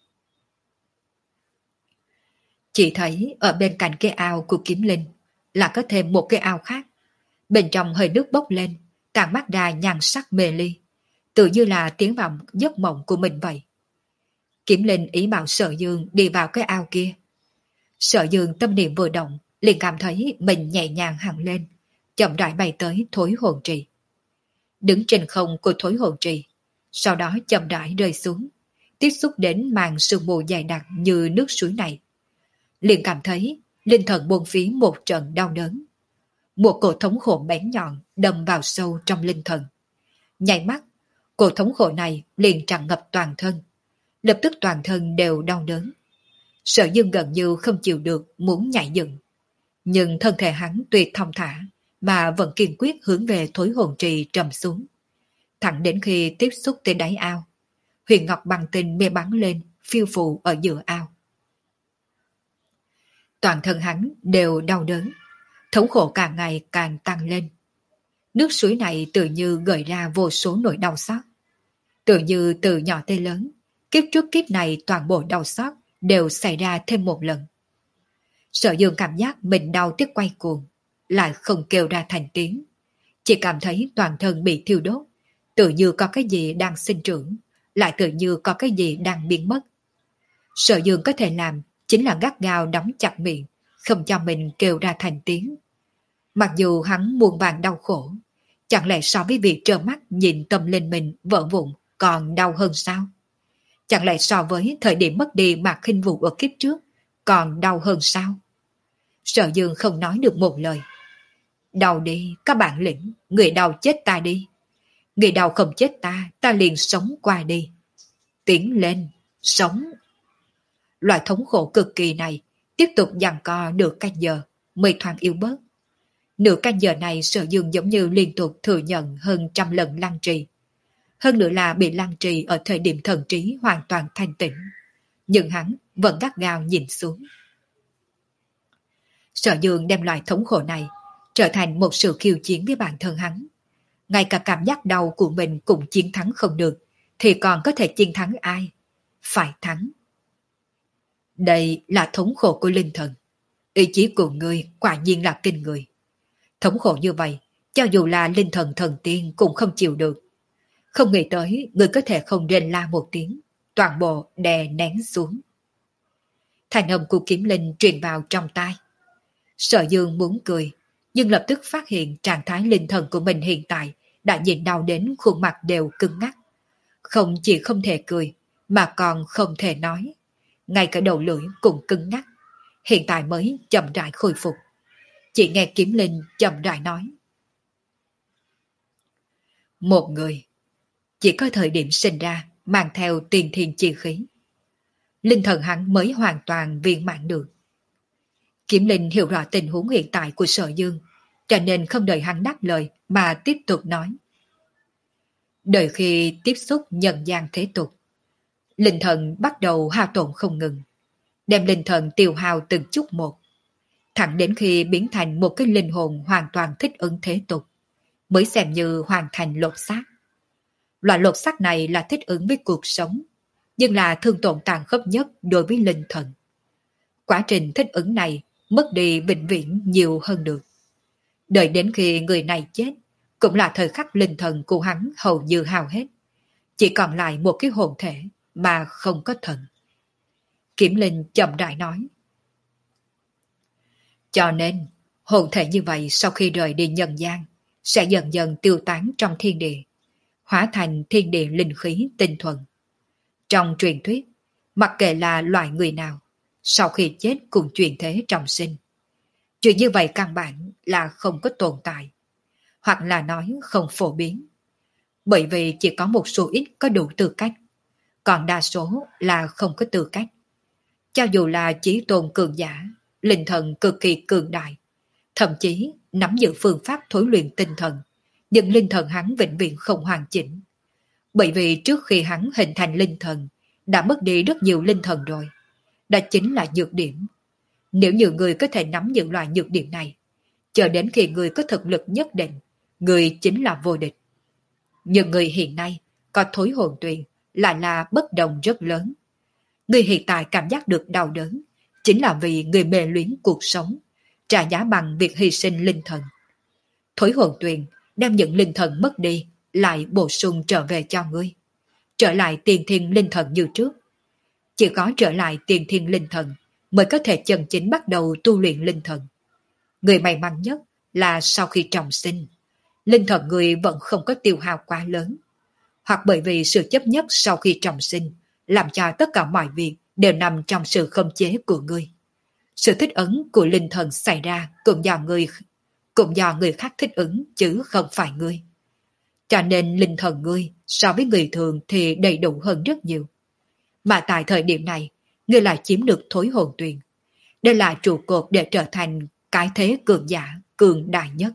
Chỉ thấy ở bên cạnh cái ao của kiếm linh là có thêm một cái ao khác. Bên trong hơi nước bốc lên, tàn mắt ra nhan sắc mê ly, tự như là tiến vào giấc mộng của mình vậy. Kiếm linh ý bảo Sở Dương đi vào cái ao kia. Sở Dương tâm niệm vừa động, liền cảm thấy mình nhẹ nhàng hẳn lên, chậm rãi bay tới thối hồn trì. Đứng trên không của thối hồn trì, sau đó chậm rãi rơi xuống, tiếp xúc đến màn sương mù dày đặc như nước suối này. Liền cảm thấy linh thần buông phí một trận đau đớn. Một cổ thống khổ bén nhọn đâm vào sâu trong linh thần. Nhảy mắt, cổ thống khổ này liền tràn ngập toàn thân. Lập tức toàn thân đều đau đớn. Sở Dương gần như không chịu được muốn nhảy dựng. Nhưng thân thể hắn tuyệt thong thả mà vẫn kiên quyết hướng về thối hồn trì trầm xuống. Thẳng đến khi tiếp xúc tới đáy ao, huyền ngọc bằng tinh mê bắn lên phiêu phù ở giữa ao. Toàn thân hắn đều đau đớn, thống khổ càng ngày càng tăng lên. Nước suối này tự như gợi ra vô số nỗi đau xót. Tự như từ nhỏ tới lớn, kiếp trước kiếp này toàn bộ đau xót đều xảy ra thêm một lần. Sở Dương cảm giác mình đau tiếc quay cuồng, lại không kêu ra thành tiếng. Chỉ cảm thấy toàn thân bị thiêu đốt, tự như có cái gì đang sinh trưởng, lại tự như có cái gì đang biến mất. Sở Dương có thể làm chính là gắt gao đóng chặt miệng, không cho mình kêu ra thành tiếng. Mặc dù hắn muôn vàn đau khổ, chẳng lẽ so với việc trơ mắt nhìn tâm linh mình vỡ vụn còn đau hơn sao? Chẳng lẽ so với thời điểm mất đi Mạc Khinh Vũ ở kiếp trước còn đau hơn sao? Sở Dương không nói được một lời. Đau đi, các bạn lĩnh, người đau chết ta đi. Người đau không chết ta, ta liền sống qua đi. Tiến lên, sống. Loại thống khổ cực kỳ này tiếp tục giằng co được canh giờ mới thoáng yếu bớt. Nửa canh giờ này Sở Dương giống như liên tục thừa nhận hơn trăm lần lăng trì. Hơn nữa là bị lăng trì ở thời điểm thần trí hoàn toàn thanh tĩnh. Nhưng hắn vẫn gắt gao nhìn xuống. Sở Dương đem loại thống khổ này trở thành một sự khiêu chiến với bản thân hắn. Ngay cả cảm giác đau của mình cũng chiến thắng không được, thì còn có thể chiến thắng ai? Phải thắng. Đây là thống khổ của linh thần. Ý chí của ngươi quả nhiên là kinh người. Thống khổ như vậy, cho dù là linh thần thần tiên cũng không chịu được. Không nghĩ tới ngươi có thể không rên la một tiếng, toàn bộ đè nén xuống. Thành âm của kiếm linh truyền vào trong tai. Sở Dương muốn cười, nhưng lập tức phát hiện trạng thái linh thần của mình hiện tại đã nhìn đau đến khuôn mặt đều cứng ngắc. Không chỉ không thể cười, mà còn không thể nói. Ngay cả đầu lưỡi cũng cứng ngắc. Hiện tại mới chậm rãi khôi phục. Chỉ nghe kiếm linh chậm rãi nói. Một người chỉ có thời điểm sinh ra mang theo tiền thiên chi khí. Linh thần hắn mới hoàn toàn viên mãn được. Kiếm linh hiểu rõ tình huống hiện tại của Sở Dương, cho nên không đợi hắn đáp lời mà tiếp tục nói. Đợi khi tiếp xúc nhân gian thế tục, linh thần bắt đầu hao tổn không ngừng, đem linh thần tiêu hao từng chút một, thẳng đến khi biến thành một cái linh hồn hoàn toàn thích ứng thế tục, mới xem như hoàn thành lột xác. Loại lột xác này là thích ứng với cuộc sống, nhưng là thương tổn tàn khốc nhất đối với linh thần. Quá trình thích ứng này mất đi vĩnh viễn nhiều hơn được. Đợi đến khi người này chết, cũng là thời khắc linh thần của hắn hầu như hao hết. Chỉ còn lại một cái hồn thể mà không có thần. Kiếm linh chậm rãi nói. Cho nên, hồn thể như vậy sau khi rời đi nhân gian, sẽ dần dần tiêu tán trong thiên địa, hóa thành thiên địa linh khí tinh thuần. Trong truyền thuyết, mặc kệ là loại người nào, sau khi chết cùng chuyển thế trọng sinh. Chuyện như vậy căn bản là không có tồn tại, hoặc là nói không phổ biến. Bởi vì chỉ có một số ít có đủ tư cách, còn đa số là không có tư cách. Cho dù là chí tôn cường giả, linh thần cực kỳ cường đại, thậm chí nắm giữ phương pháp thối luyện tinh thần, nhưng linh thần hắn vĩnh viễn không hoàn chỉnh. Bởi vì trước khi hắn hình thành linh thần, đã mất đi rất nhiều linh thần rồi. Đó chính là nhược điểm. Nếu như người có thể nắm những loại nhược điểm này, chờ đến khi người có thực lực nhất định, người chính là vô địch. Nhưng người hiện nay có thối hồn tuyền lại là bất đồng rất lớn. Người hiện tại cảm giác được đau đớn chính là vì người mê luyến cuộc sống, trả giá bằng việc hy sinh linh thần. Thối hồn tuyền đem những linh thần mất đi lại bổ sung trở về cho ngươi, trở lại tiền thiên linh thần như trước. Chỉ có trở lại tiền thiên linh thần mới có thể chân chính bắt đầu tu luyện linh thần. Người may mắn nhất là sau khi trọng sinh, linh thần người vẫn không có tiêu hao quá lớn, hoặc bởi vì sự chấp nhất sau khi trọng sinh làm cho tất cả mọi việc đều nằm trong sự khống chế của ngươi. Sự thích ứng của linh thần xảy ra cũng do người cũng do người khác thích ứng chứ không phải ngươi. Cho nên linh thần ngươi so với người thường thì đầy đủ hơn rất nhiều. Mà tại thời điểm này, ngươi lại chiếm được thối hồn tuyền. Đây là trụ cột để trở thành cái thế cường giả, cường đại nhất.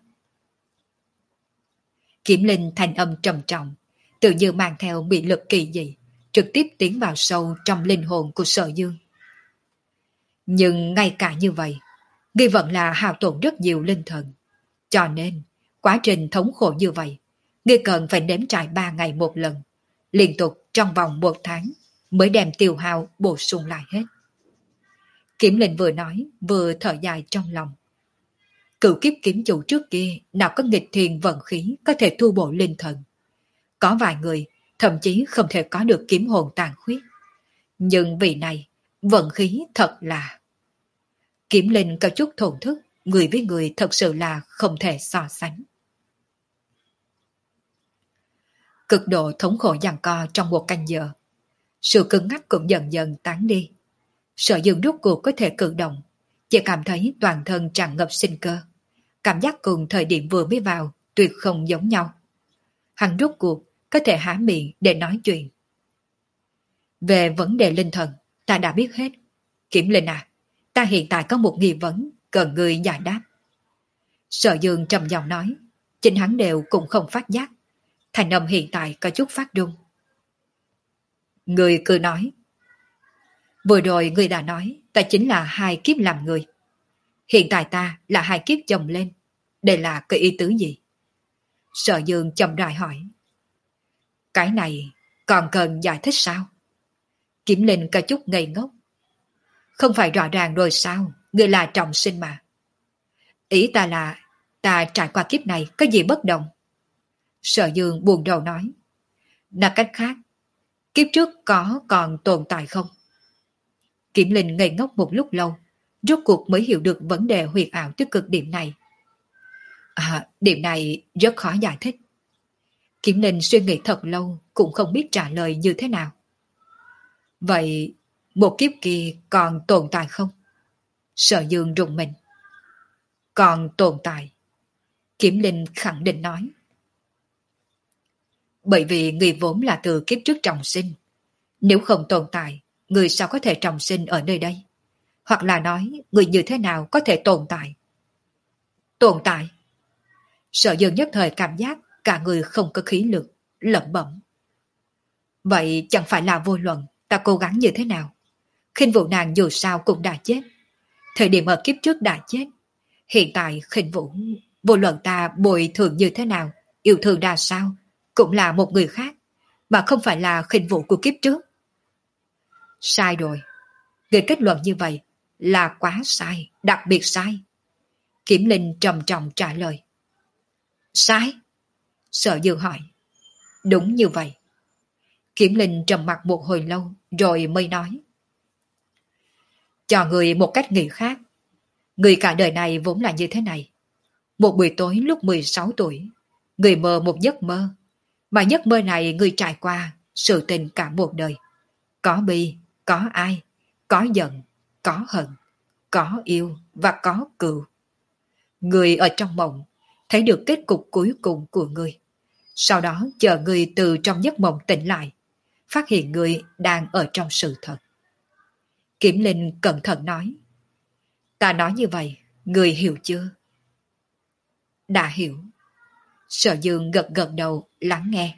Kiếm linh thanh âm trầm trọng, tự như mang theo bị lực kỳ dị, trực tiếp tiến vào sâu trong linh hồn của Sở Dương. Nhưng ngay cả như vậy, ngươi vẫn là hao tổn rất nhiều linh thần. Cho nên, quá trình thống khổ như vậy, ngươi cần phải nếm trải ba ngày một lần, liên tục trong vòng một tháng, mới đem tiêu hao bổ sung lại hết. Kiếm linh vừa nói, vừa thở dài trong lòng. Cựu kiếp kiếm chủ trước kia nào có nghịch thiên vận khí có thể thu bổ linh thần. Có vài người thậm chí không thể có được kiếm hồn tàn khuyết. Nhưng vì này, vận khí thật là... Kiếm linh có chút thổn thức, người với người thật sự là không thể so sánh. Cực độ thống khổ giằng co trong một canh giờ. Sự cứng ngắc cũng dần dần tán đi. Sở Dương rốt cuộc có thể cử động, chỉ cảm thấy toàn thân tràn ngập sinh cơ. Cảm giác cùng thời điểm vừa mới vào tuyệt không giống nhau. Hắn rốt cuộc có thể há miệng để nói chuyện. Về vấn đề linh thần, ta đã biết hết. Kiểm linh à, ta hiện tại có một nghi vấn cần người giải đáp. Sở Dương trầm giọng nói, chính hắn đều cũng không phát giác. Thành âm hiện tại có chút phát run. Người cứ nói. Vừa rồi người đã nói ta chính là hai kiếp làm người. Hiện tại ta là hai kiếp chồng lên. Đây là cái ý tứ gì? Sở Dương chậm rãi hỏi. Cái này còn cần giải thích sao? Kiếm Linh có chút ngây ngốc. Không phải rõ ràng rồi sao? Người là trọng sinh mà. Ý ta là ta trải qua kiếp này có gì bất đồng? Sở Dương buồn đầu nói. Nói cách khác, kiếp trước có còn tồn tại không? Kiếm Linh ngây ngốc một lúc lâu, rốt cuộc mới hiểu được vấn đề huyền ảo tới cực điểm này. À, điểm này rất khó giải thích. Kiếm Linh suy nghĩ thật lâu cũng không biết trả lời như thế nào. Vậy một kiếp kia còn tồn tại không? Sở Dương rùng mình. Còn tồn tại. Kiếm Linh khẳng định nói. Bởi vì người vốn là từ kiếp trước trọng sinh. Nếu không tồn tại, người sao có thể trọng sinh ở nơi đây? Hoặc là nói, người như thế nào có thể tồn tại? Tồn tại? Sở Dương nhất thời cảm giác cả người không có khí lực, lẩm bẩm. Vậy chẳng phải là vô luận ta cố gắng như thế nào? Khinh Vũ nàng dù sao cũng đã chết. Thời điểm ở kiếp trước đã chết. Hiện tại Khinh Vũ, vô luận ta bồi thường như thế nào, yêu thương ra sao, cũng là một người khác, mà không phải là Khinh Vũ của kiếp trước. Sai rồi. Người kết luận như vậy là quá sai, đặc biệt sai. Kiếm Linh trầm trọng trả lời. Sai? Sở Dương hỏi. Đúng như vậy. Kiếm Linh trầm mặt một hồi lâu rồi mới nói. Cho người một cách nghĩ khác. Người cả đời này vốn là như thế này. Một buổi tối lúc mười sáu tuổi, người mơ một giấc mơ. Mà giấc mơ này người trải qua sự tình cả một đời. Có bi, có ai, có giận, có hận, có yêu và có cừu. Người ở trong mộng thấy được kết cục cuối cùng của người. Sau đó chờ người từ trong giấc mộng tỉnh lại, phát hiện người đang ở trong sự thật. Kiểm Linh cẩn thận nói. Ta nói như vậy, người hiểu chưa? Đã hiểu. Sở Dương gật gật đầu lắng nghe.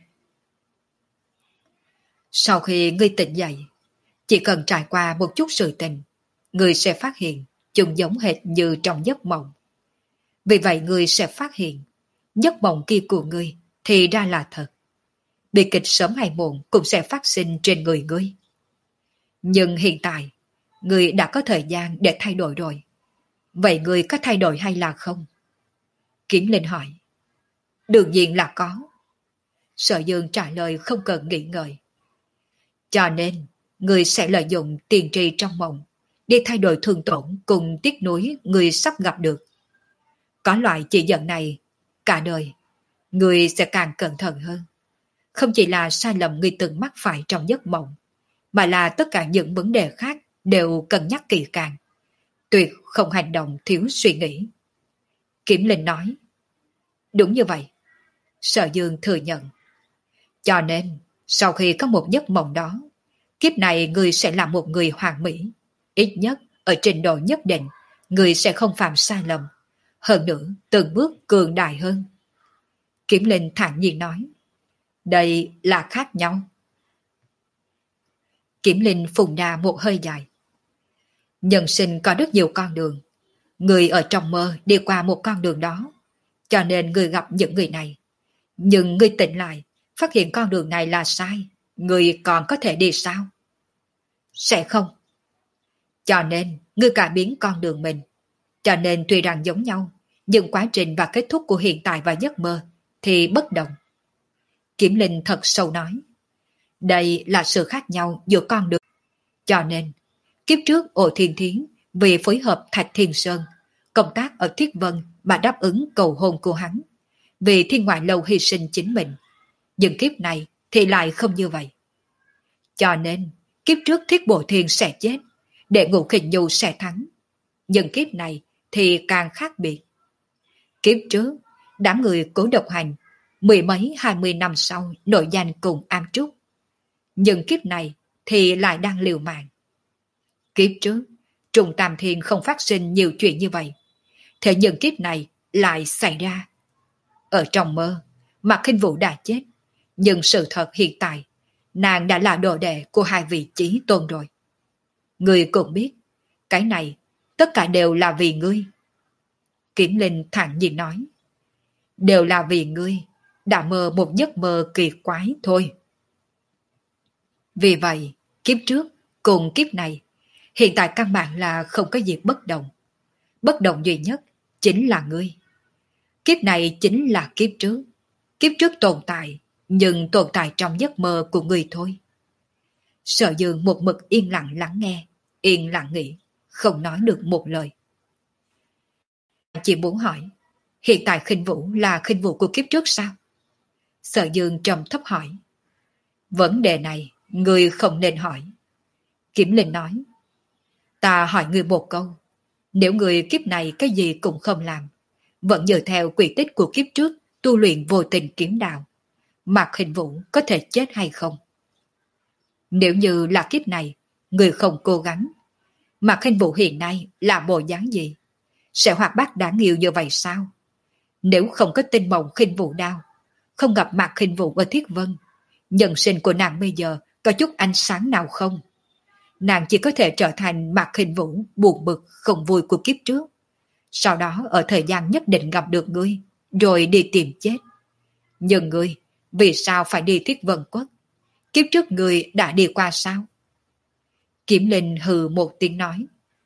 Sau khi ngươi tỉnh dậy, chỉ cần trải qua một chút sự tình, ngươi sẽ phát hiện chúng giống hệt như trong giấc mộng. Vì vậy ngươi sẽ phát hiện giấc mộng kia của ngươi thì ra là thật, bi kịch sớm hay muộn cũng sẽ phát sinh trên người ngươi. Nhưng hiện tại, ngươi đã có thời gian để thay đổi rồi. Vậy ngươi có thay đổi hay là không? Kiếm Linh hỏi. Đương nhiên là có. Sở Dương trả lời không cần nghĩ ngợi. Cho nên, ngươi sẽ lợi dụng tiền trì trong mộng đi thay đổi thương tổn cùng tiếc nuối ngươi sắp gặp được. Có loại chỉ dẫn này, cả đời, ngươi sẽ càng cẩn thận hơn. Không chỉ là sai lầm ngươi từng mắc phải trong giấc mộng, mà là tất cả những vấn đề khác đều cân nhắc kỹ càng. Tuyệt không hành động thiếu suy nghĩ. Kiếm Linh nói. Đúng như vậy. Sở Dương thừa nhận. Cho nên, sau khi có một giấc mộng đó, kiếp này ngươi sẽ là một người hoàn mỹ. Ít nhất, ở trình độ nhất định, ngươi sẽ không phạm sai lầm. Hơn nữa, từng bước cường đại hơn. Kiếm Linh thản nhiên nói. Đây là khác nhau. Kiếm Linh phùng ra một hơi dài. Nhân sinh có rất nhiều con đường. Người ở trong mơ đi qua một con đường đó. Cho nên người gặp những người này. Nhưng người tỉnh lại, phát hiện con đường này là sai. Người còn có thể đi sao? Sẽ không. Cho nên, người cải biến con đường mình. Cho nên tuy rằng giống nhau, nhưng quá trình và kết thúc của hiện tại và giấc mơ thì bất đồng. Kiếm Linh thật sâu nói. Đây là sự khác nhau giữa con đường. Cho nên, kiếp trước Ổ Thiên Thiến vì phối hợp Thạch Thiên Sơn, công tác ở Thiết Vân mà đáp ứng cầu hôn của hắn. Vì Thiên Ngoại Lâu hy sinh chính mình. Nhưng kiếp này thì lại không như vậy. Cho nên, kiếp trước Thiết Bộ Thiên sẽ chết, Đệ Ngũ Kình Nhu sẽ thắng. Nhưng kiếp này thì càng khác biệt. Kiếp trước, đám người Cố Độc Hành, mười mấy hai mươi năm sau nổi danh cùng Am Trúc. Nhưng kiếp này thì lại đang liều mạng. Kiếp trước, Trùng Tam Thiên không phát sinh nhiều chuyện như vậy. Thế nhưng kiếp này lại xảy ra. Ở trong mơ, Mạc Khinh Vũ đã chết. Nhưng sự thật hiện tại, nàng đã là đồ đệ của hai vị chí tôn rồi. Ngươi cũng biết, cái này tất cả đều là vì ngươi. Kiếm Linh thản nhiên nói. Đều là vì ngươi, đã mơ một giấc mơ kỳ quái thôi. Vì vậy, kiếp trước cùng kiếp này, hiện tại căn bản là không có gì bất đồng. Bất đồng duy nhất chính là ngươi. Kiếp này chính là kiếp trước. Kiếp trước tồn tại, nhưng tồn tại trong giấc mơ của ngươi thôi. Sở Dương một mực yên lặng lắng nghe, yên lặng nghĩ, không nói được một lời. Chỉ muốn hỏi, hiện tại Khinh Vũ là Khinh Vũ của kiếp trước sao? Sở Dương trầm thấp hỏi. Vấn đề này, ngươi không nên hỏi. Kiếm Linh nói. Ta hỏi ngươi một câu. Nếu ngươi kiếp này cái gì cũng không làm, vẫn dựa theo quy tích của kiếp trước tu luyện vô tình kiếm đạo, Mạc Khinh Vũ có thể chết hay không? Nếu như là kiếp này, ngươi không cố gắng, Mạc Khinh Vũ hiện nay là bộ dáng gì? Sẽ hoạt bát đáng yêu như vậy sao? Nếu không có tinh mộng Khinh Vũ đao, không gặp Mạc Khinh Vũ ở Thiết Vân, nhân sinh của nàng bây giờ có chút ánh sáng nào không? Nàng chỉ có thể trở thành Mạc Khinh Vũ buồn bực không vui của kiếp trước. Sau đó ở thời gian nhất định gặp được ngươi, rồi đi tìm chết. Nhưng ngươi, vì sao phải đi Thiết Vân Quốc? Kiếp trước ngươi đã đi qua sao? Kiếm Linh hừ một tiếng nói.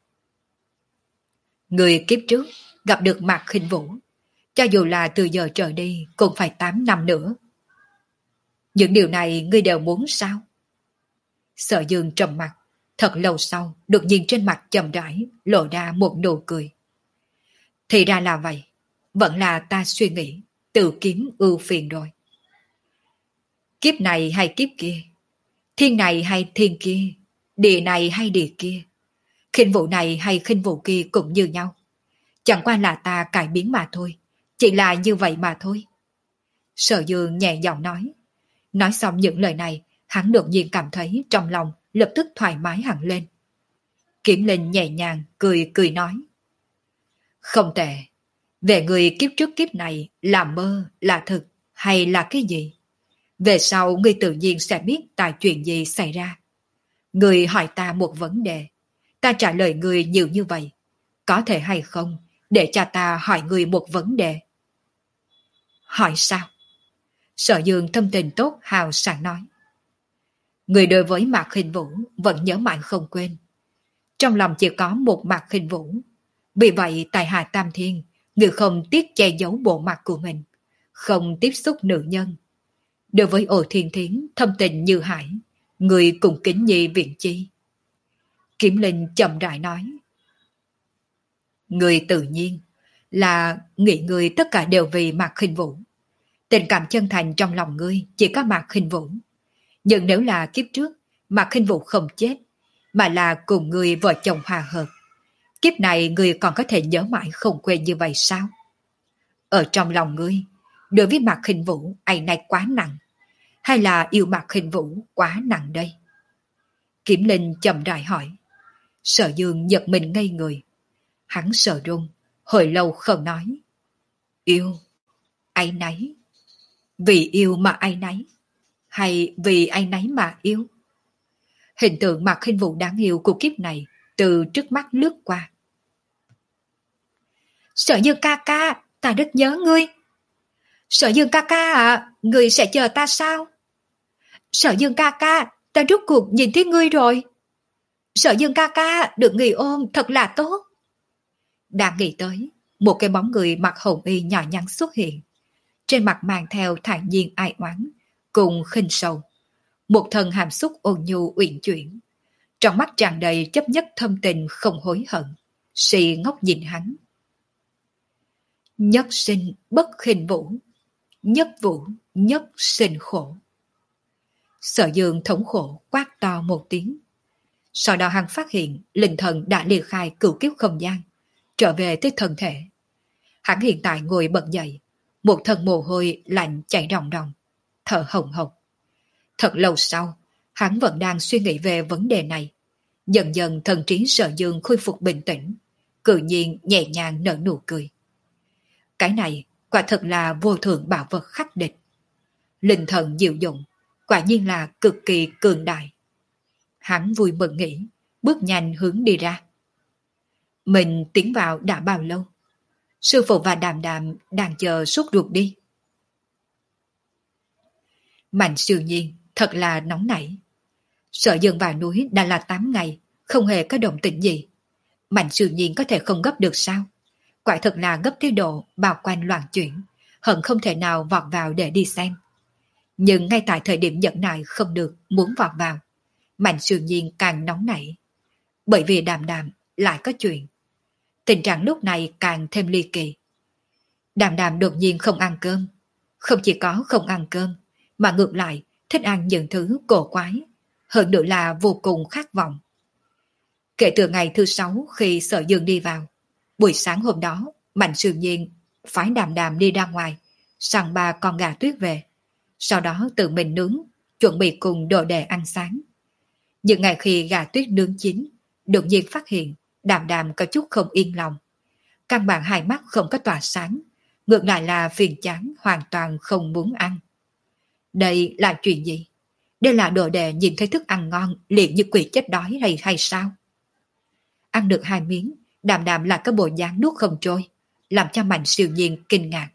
Ngươi kiếp trước gặp được Mạc Khinh Vũ, cho dù là từ giờ trở đi cũng phải tám năm nữa. Những điều này ngươi đều muốn sao? Sở Dương trầm mặt, thật lâu sau, đột nhiên trên mặt chậm rãi lộ ra một nụ cười. Thì ra là vậy, vẫn là ta suy nghĩ, tự kiếm ưu phiền rồi. Kiếp này hay kiếp kia, thiên này hay thiên kia, địa này hay địa kia, Khinh Vũ này hay Khinh Vũ kia cũng như nhau. Chẳng qua là ta cải biến mà thôi, chỉ là như vậy mà thôi. Sở Dương nhẹ giọng nói. Nói xong những lời này, hắn đột nhiên cảm thấy trong lòng lập tức thoải mái hẳn lên. Kiếm Linh nhẹ nhàng cười cười nói. Không tệ, về người kiếp trước kiếp này là mơ, là thực hay là cái gì? Về sau ngươi tự nhiên sẽ biết tại chuyện gì xảy ra. Ngươi hỏi ta một vấn đề, ta trả lời ngươi nhiều như vậy. Có thể hay không để cho ta hỏi ngươi một vấn đề? Hỏi sao? Sở Dương thâm tình tốt hào sảng nói. Người đối với Mạc Khinh Vũ vẫn nhớ mãi không quên. Trong lòng chỉ có một Mạc Khinh Vũ. Vì vậy tại Hà Tam Thiên, người không tiếc che giấu bộ mặt của mình, không tiếp xúc nữ nhân. Đối với Ổ Thiên Thiến thâm tình như hải, người cùng kính nhi viện chi. Kiếm Linh chậm rãi nói. Người tự nhiên là nghĩ người tất cả đều vì Mạc Khinh Vũ. Tình cảm chân thành trong lòng ngươi chỉ có Mạc Khinh Vũ. Nhưng nếu là kiếp trước, Mạc Khinh Vũ không chết, mà là cùng người vợ chồng hòa hợp, kiếp này người còn có thể nhớ mãi không quên như vậy sao? Ở trong lòng ngươi, đối với Mạc Khinh Vũ ấy này quá nặng, hay là yêu Mạc Khinh Vũ quá nặng đây? Kiếm Linh chậm rãi hỏi. Sở Dương giật mình ngây người. Hắn sợ run, hồi lâu không nói. Yêu, áy náy. Vì yêu mà áy náy, hay vì áy náy mà yêu? Hình tượng Mạc Khinh Vũ đáng yêu của kiếp này từ trước mắt lướt qua. Sở Dương ca ca, ta rất nhớ ngươi. Sở Dương ca ca à, ngươi sẽ chờ ta sao? Sở Dương ca ca, ta rốt cuộc nhìn thấy ngươi rồi. Sở Dương ca ca, được người ôm thật là tốt. Đang nghĩ tới, một cái bóng người mặc hồng y nhỏ nhắn xuất hiện. Trên mặt mang theo thản nhiên ai oán, cùng khinh sầu. Một thần hàm xúc ôn nhu uyển chuyển. Trong mắt tràn đầy chấp nhất thâm tình không hối hận. Si ngốc nhìn hắn. Nhất sinh bất khinh vũ, nhất vũ nhất sinh khổ. Sở Dương thống khổ quát to một tiếng. Sau đó hắn phát hiện linh thần đã ly khai cửu kiếp không gian, trở về tới thân thể. Hắn hiện tại ngồi bật dậy, một thân mồ hôi lạnh chảy ròng ròng, thở hồng hộc. Thật lâu sau, hắn vẫn đang suy nghĩ về vấn đề này. Dần dần thần trí Sở Dương khôi phục bình tĩnh, tự nhiên nhẹ nhàng nở nụ cười. Cái này quả thật là vô thượng bảo vật khắc địch. Linh thần diệu dụng, quả nhiên là cực kỳ cường đại. Hắn vui mừng nghĩ, bước nhanh hướng đi ra. Mình tiến vào đã bao lâu? Sư phụ và Đàm Đàm đang chờ sốt ruột đi. Mạnh Siêu Nhiên thật là nóng nảy. Sở Dương vào núi đã là tám ngày, không hề có động tĩnh gì. Mạnh Siêu Nhiên có thể không gấp được sao? Quả thật là gấp tới độ bao quanh loạn chuyển, hận không thể nào vọt vào để đi xem. Nhưng ngay tại thời điểm nhẫn nại không được muốn vọt vào, Mạnh Siêu Nhiên càng nóng nảy. Bởi vì Đàm Đàm lại có chuyện. Tình trạng lúc này càng thêm ly kỳ. Đàm Đàm đột nhiên không ăn cơm. Không chỉ có không ăn cơm, mà ngược lại thích ăn những thứ cổ quái, hơn nữa là vô cùng khát vọng. Kể từ ngày thứ sáu khi Sở Dương đi vào, buổi sáng hôm đó, Mạnh Siêu Nhiên phái Đàm Đàm đi ra ngoài, săn ba con gà tuyết về, sau đó tự mình nướng, chuẩn bị cùng đồ đệ ăn sáng. Nhưng ngày khi gà tuyết nướng chín, đột nhiên phát hiện Đàm Đàm có chút không yên lòng. Căn bản hai mắt không có tỏa sáng, ngược lại là phiền chán hoàn toàn không muốn ăn. Đây là chuyện gì? Đây là đồ đệ nhìn thấy thức ăn ngon liền như quỷ chết đói hay hay sao? Ăn được hai miếng, Đàm Đàm là cái bộ dáng nuốt không trôi, làm cho Mạnh Siêu Nhiên kinh ngạc.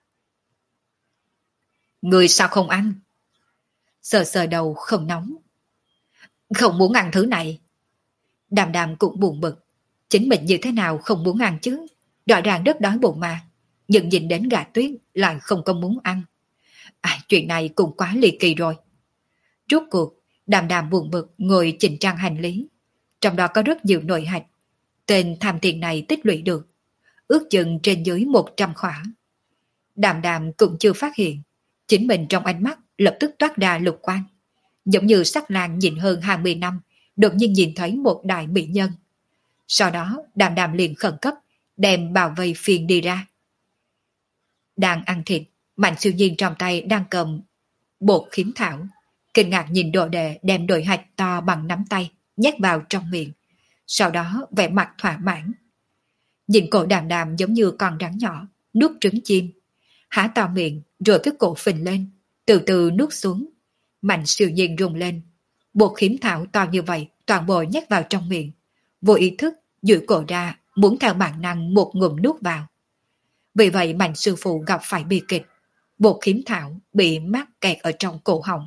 Người sao không ăn? Sờ sờ đầu không nóng. Không muốn ăn thứ này. Đàm Đàm cũng buồn bực. Chính mình như thế nào không muốn ăn chứ? Rõ ràng rất đói bụng mà. Nhưng nhìn đến gà tuyết lại không có muốn ăn. À, chuyện này cũng quá ly kỳ rồi. Rốt cuộc, Đàm Đàm buồn bực ngồi chỉnh trang hành lý. Trong đó có rất nhiều nội hạch. Tên tham tiền này tích lũy được. Ước chừng trên dưới một trăm khỏa. Đàm Đàm cũng chưa phát hiện. Chính mình trong ánh mắt lập tức toát ra lục quang. Giống như sắc lang nhìn hơn hai mươi năm, đột nhiên nhìn thấy một đại mỹ nhân. Sau đó Đàm Đàm liền khẩn cấp, đem bao vây phiền đi ra. Đang ăn thịt, Mạnh Siêu Nhiên trong tay đang cầm bột khiếm thảo. Kinh ngạc nhìn đồ đệ đem đồi hạch to bằng nắm tay, nhét vào trong miệng. Sau đó vẻ mặt thỏa mãn. Nhìn cổ Đàm Đàm giống như con rắn nhỏ, nuốt trứng chim. Há to miệng rồi cái cổ phình lên, từ từ nuốt xuống. Mạnh Siêu Nhiên rung lên. Bột khiếm thảo to như vậy toàn bộ nhét vào trong miệng. Vô ý thức duỗi cổ ra, muốn theo bản năng một ngụm nuốt vào. Vì vậy Mạnh sư phụ gặp phải bi kịch. bột khiếm thảo bị mắc kẹt ở trong cổ họng.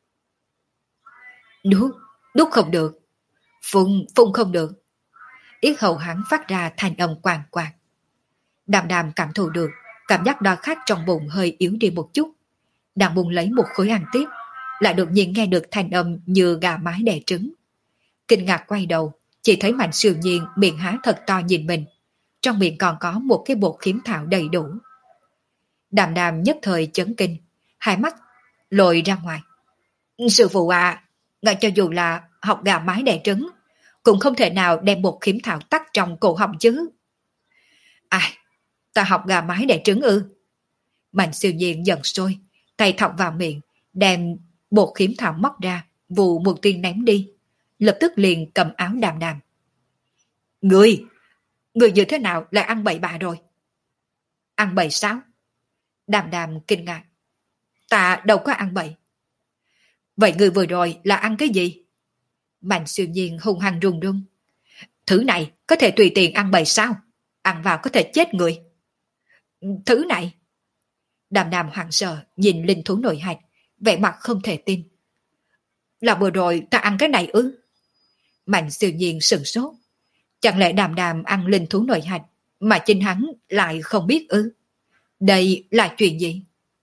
Nuốt, nuốt không được. Phun, phun không được. Yết hầu hắn phát ra thanh âm quàng quàng. Đàm đàm cảm thụ được, cảm giác đói khát trong bụng hơi yếu đi một chút. Đang bùng lấy một khối ăn tiếp, lại đột nhiên nghe được thanh âm như gà mái đẻ trứng. Kinh ngạc quay đầu, chỉ thấy Mạnh Siêu Nhiên miệng há thật to nhìn mình. Trong miệng còn có một cái bột khiếm thảo đầy đủ. Đàm đàm nhất thời chấn kinh, hai mắt lồi ra ngoài. Sư phụ à, ngài cho dù là học gà mái đẻ trứng, cũng không thể nào đem bột khiếm thảo tắc trong cổ họng chứ. Ai, ta học gà mái đẻ trứng ư? Mạnh Siêu Nhiên giận sôi, tay thọc vào miệng, đem bột khiếm thảo móc ra, vụ một tiên ném đi. Lập tức liền cầm áo đàm đàm. Người, người như thế nào lại ăn bậy bạ rồi? Ăn bậy sao? Đàm đàm kinh ngạc. Ta đâu có ăn bậy. Vậy người vừa rồi là ăn cái gì? Mạnh Siêu Nhiên hung hăng run run. Thứ này có thể tùy tiện ăn bậy sao? Ăn vào có thể chết người. Thứ này? Đàm đàm hoảng sợ nhìn linh thú nội hạch, vẻ mặt không thể tin. Là vừa rồi ta ăn cái này ư? Mạnh Siêu Nhiên sửng sốt. Chẳng lẽ đàm đàm ăn linh thú nội hạch mà chính hắn lại không biết ư? Đây là chuyện gì?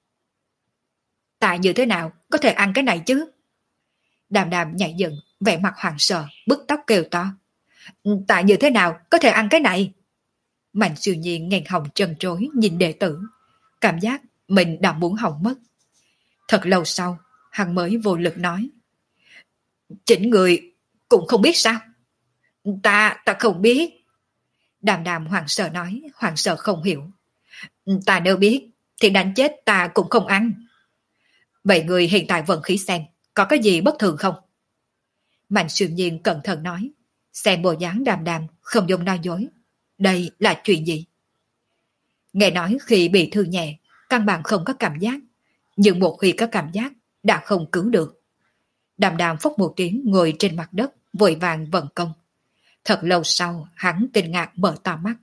Tại như thế nào có thể ăn cái này chứ? Đàm đàm nhảy dựng, vẻ mặt hoảng sợ, bứt tóc kêu to. Tại như thế nào có thể ăn cái này? Mạnh Siêu Nhiên nghẹn họng trần trối nhìn đệ tử, cảm giác mình đã muốn hỏng mất. Thật lâu sau, hắn mới vô lực nói. Chính người cũng không biết sao? Ta, ta không biết. Đàm đàm hoảng sợ nói, hoảng sợ không hiểu. Ta nếu biết, thì đánh chết ta cũng không ăn. Vậy người hiện tại vận khí xem, có cái gì bất thường không? Mạnh Siêu Nhiên cẩn thận nói, xem bộ dáng đàm đàm, không dùng nói dối. Đây là chuyện gì? Nghe nói khi bị thương nhẹ, căn bản không có cảm giác, nhưng một khi có cảm giác, đã không cứu được. Đàm đàm phốc một tiếng ngồi trên mặt đất, vội vàng vận công. Thật lâu sau, hắn kinh ngạc mở to mắt.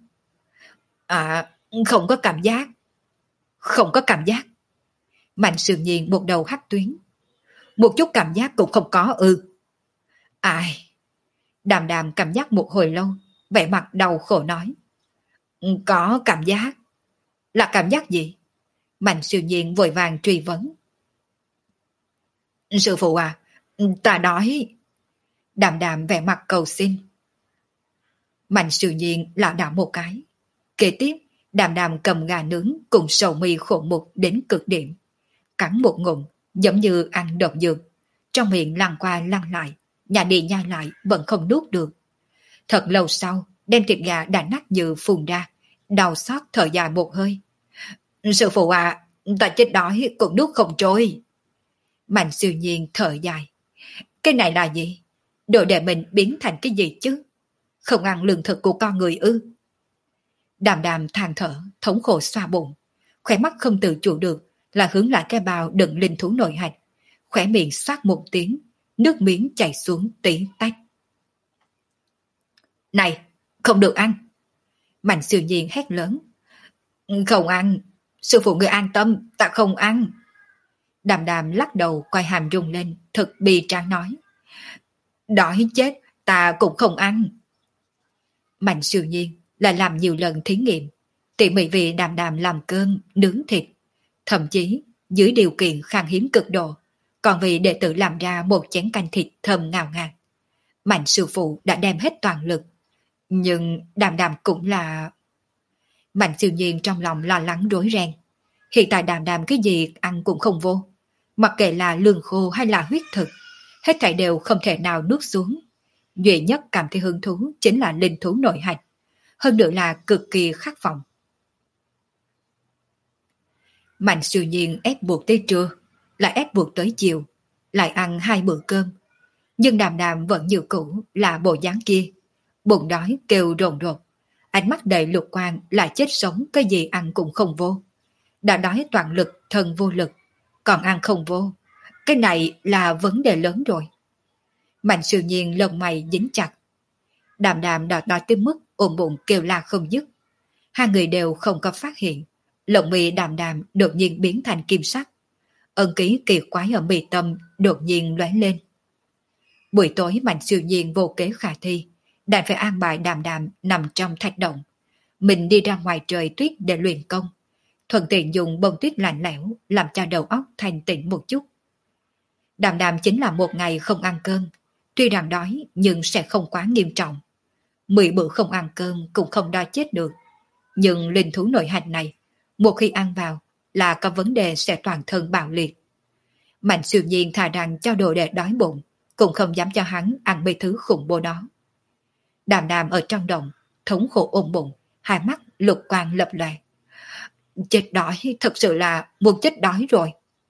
À, không có cảm giác. Không có cảm giác. Mạnh Siêu Nhiên một đầu hắt tuyến. Một chút cảm giác cũng không có ư? Ai? Đàm đàm cảm giác một hồi lâu, vẻ mặt đau khổ nói. Có cảm giác. Là cảm giác gì? Mạnh Siêu Nhiên vội vàng truy vấn. Sư phụ à, ta đói. Đàm đàm vẻ mặt cầu xin. Mạnh Siêu Nhiên lảo đảo một cái. Kế tiếp, đàm đàm cầm gà nướng cùng sầu mi khổ mục đến cực điểm. Cắn một ngụm, giống như ăn độc dược. Trong miệng lăn qua lăn lại, nhả đi nhai lại vẫn không nuốt được. Thật lâu sau, đem thịt gà đã nát như phun ra, đau xót thở dài một hơi. Sư phụ à, ta chết đói cũng nuốt không trôi. Mạnh Siêu Nhiên thở dài. Cái này là gì? Đồ đệ mình biến thành cái gì chứ? Không ăn lương thực của con người ư? Đàm đàm than thở, thống khổ xoa bụng. Khỏe mắt không tự chủ được là hướng lại cái bao đựng linh thú nội hạch. Khỏe miệng xoát một tiếng, nước miếng chảy xuống tí tách. Này, không được ăn. Mạnh Siêu Nhiên hét lớn. Không ăn, sư phụ người an tâm, ta không ăn. Đàm đàm lắc đầu quay hàm rung lên, thật bi tráng nói. Đói chết, ta cũng không ăn. Mạnh Siêu Nhiên lại làm nhiều lần thí nghiệm, tỉ mỉ vì đàm đàm làm cơm, nướng thịt. Thậm chí, dưới điều kiện khan hiếm cực độ, còn vì đệ tử làm ra một chén canh thịt thơm ngào ngạt. Mạnh sư phụ đã đem hết toàn lực. Nhưng đàm đàm cũng là... Mạnh Siêu Nhiên trong lòng lo lắng rối ren. Hiện tại đàm đàm cái gì ăn cũng không vô. Mặc kệ là lương khô hay là huyết thực, hết thảy đều không thể nào nuốt xuống. Duy nhất cảm thấy hứng thú chính là linh thú nội hạch. Hơn nữa là cực kỳ khát vọng. Mạnh Siêu Nhiên ép buộc tới trưa, lại ép buộc tới chiều, lại ăn hai bữa cơm. Nhưng đàm đàm vẫn như cũ là bộ dáng kia. Bụng đói kêu rồn rột. Ánh mắt đầy lục quang lại chết sống, cái gì ăn cũng không vô. Đã đói toàn lực, thân vô lực, còn ăn không vô. Cái này là vấn đề lớn rồi. Mạnh Siêu Nhiên lông mày dính chặt. Đàm đàm đòi đòi tới mức ôm bụng kêu la không dứt. Hai người đều không có phát hiện. Lồng mi đàm đàm đột nhiên biến thành kim sắc. Ân ký kỳ quái ở mi tâm đột nhiên lóe lên. Buổi tối Mạnh Siêu Nhiên vô kế khả thi, đành phải an bài đàm đàm nằm trong thạch động. Mình đi ra ngoài trời tuyết để luyện công, thuận tiện dùng bông tuyết lạnh lẽo làm cho đầu óc thanh tĩnh một chút. Đàm đàm chính là một ngày không ăn cơm, tuy rằng đói nhưng sẽ không quá nghiêm trọng. Mười bữa không ăn cơm cũng không đói chết được. Nhưng linh thú nội hành này, một khi ăn vào là có vấn đề sẽ toàn thân bạo liệt. Mạnh Siêu Nhiên thà rằng cho đồ đệ đói bụng, cũng không dám cho hắn ăn mấy thứ khủng bố đó. Đàm đàm ở trong động, thống khổ ôm bụng, hai mắt lục quang lập lòe. Chết đói, thật sự là muốn chết đói rồi.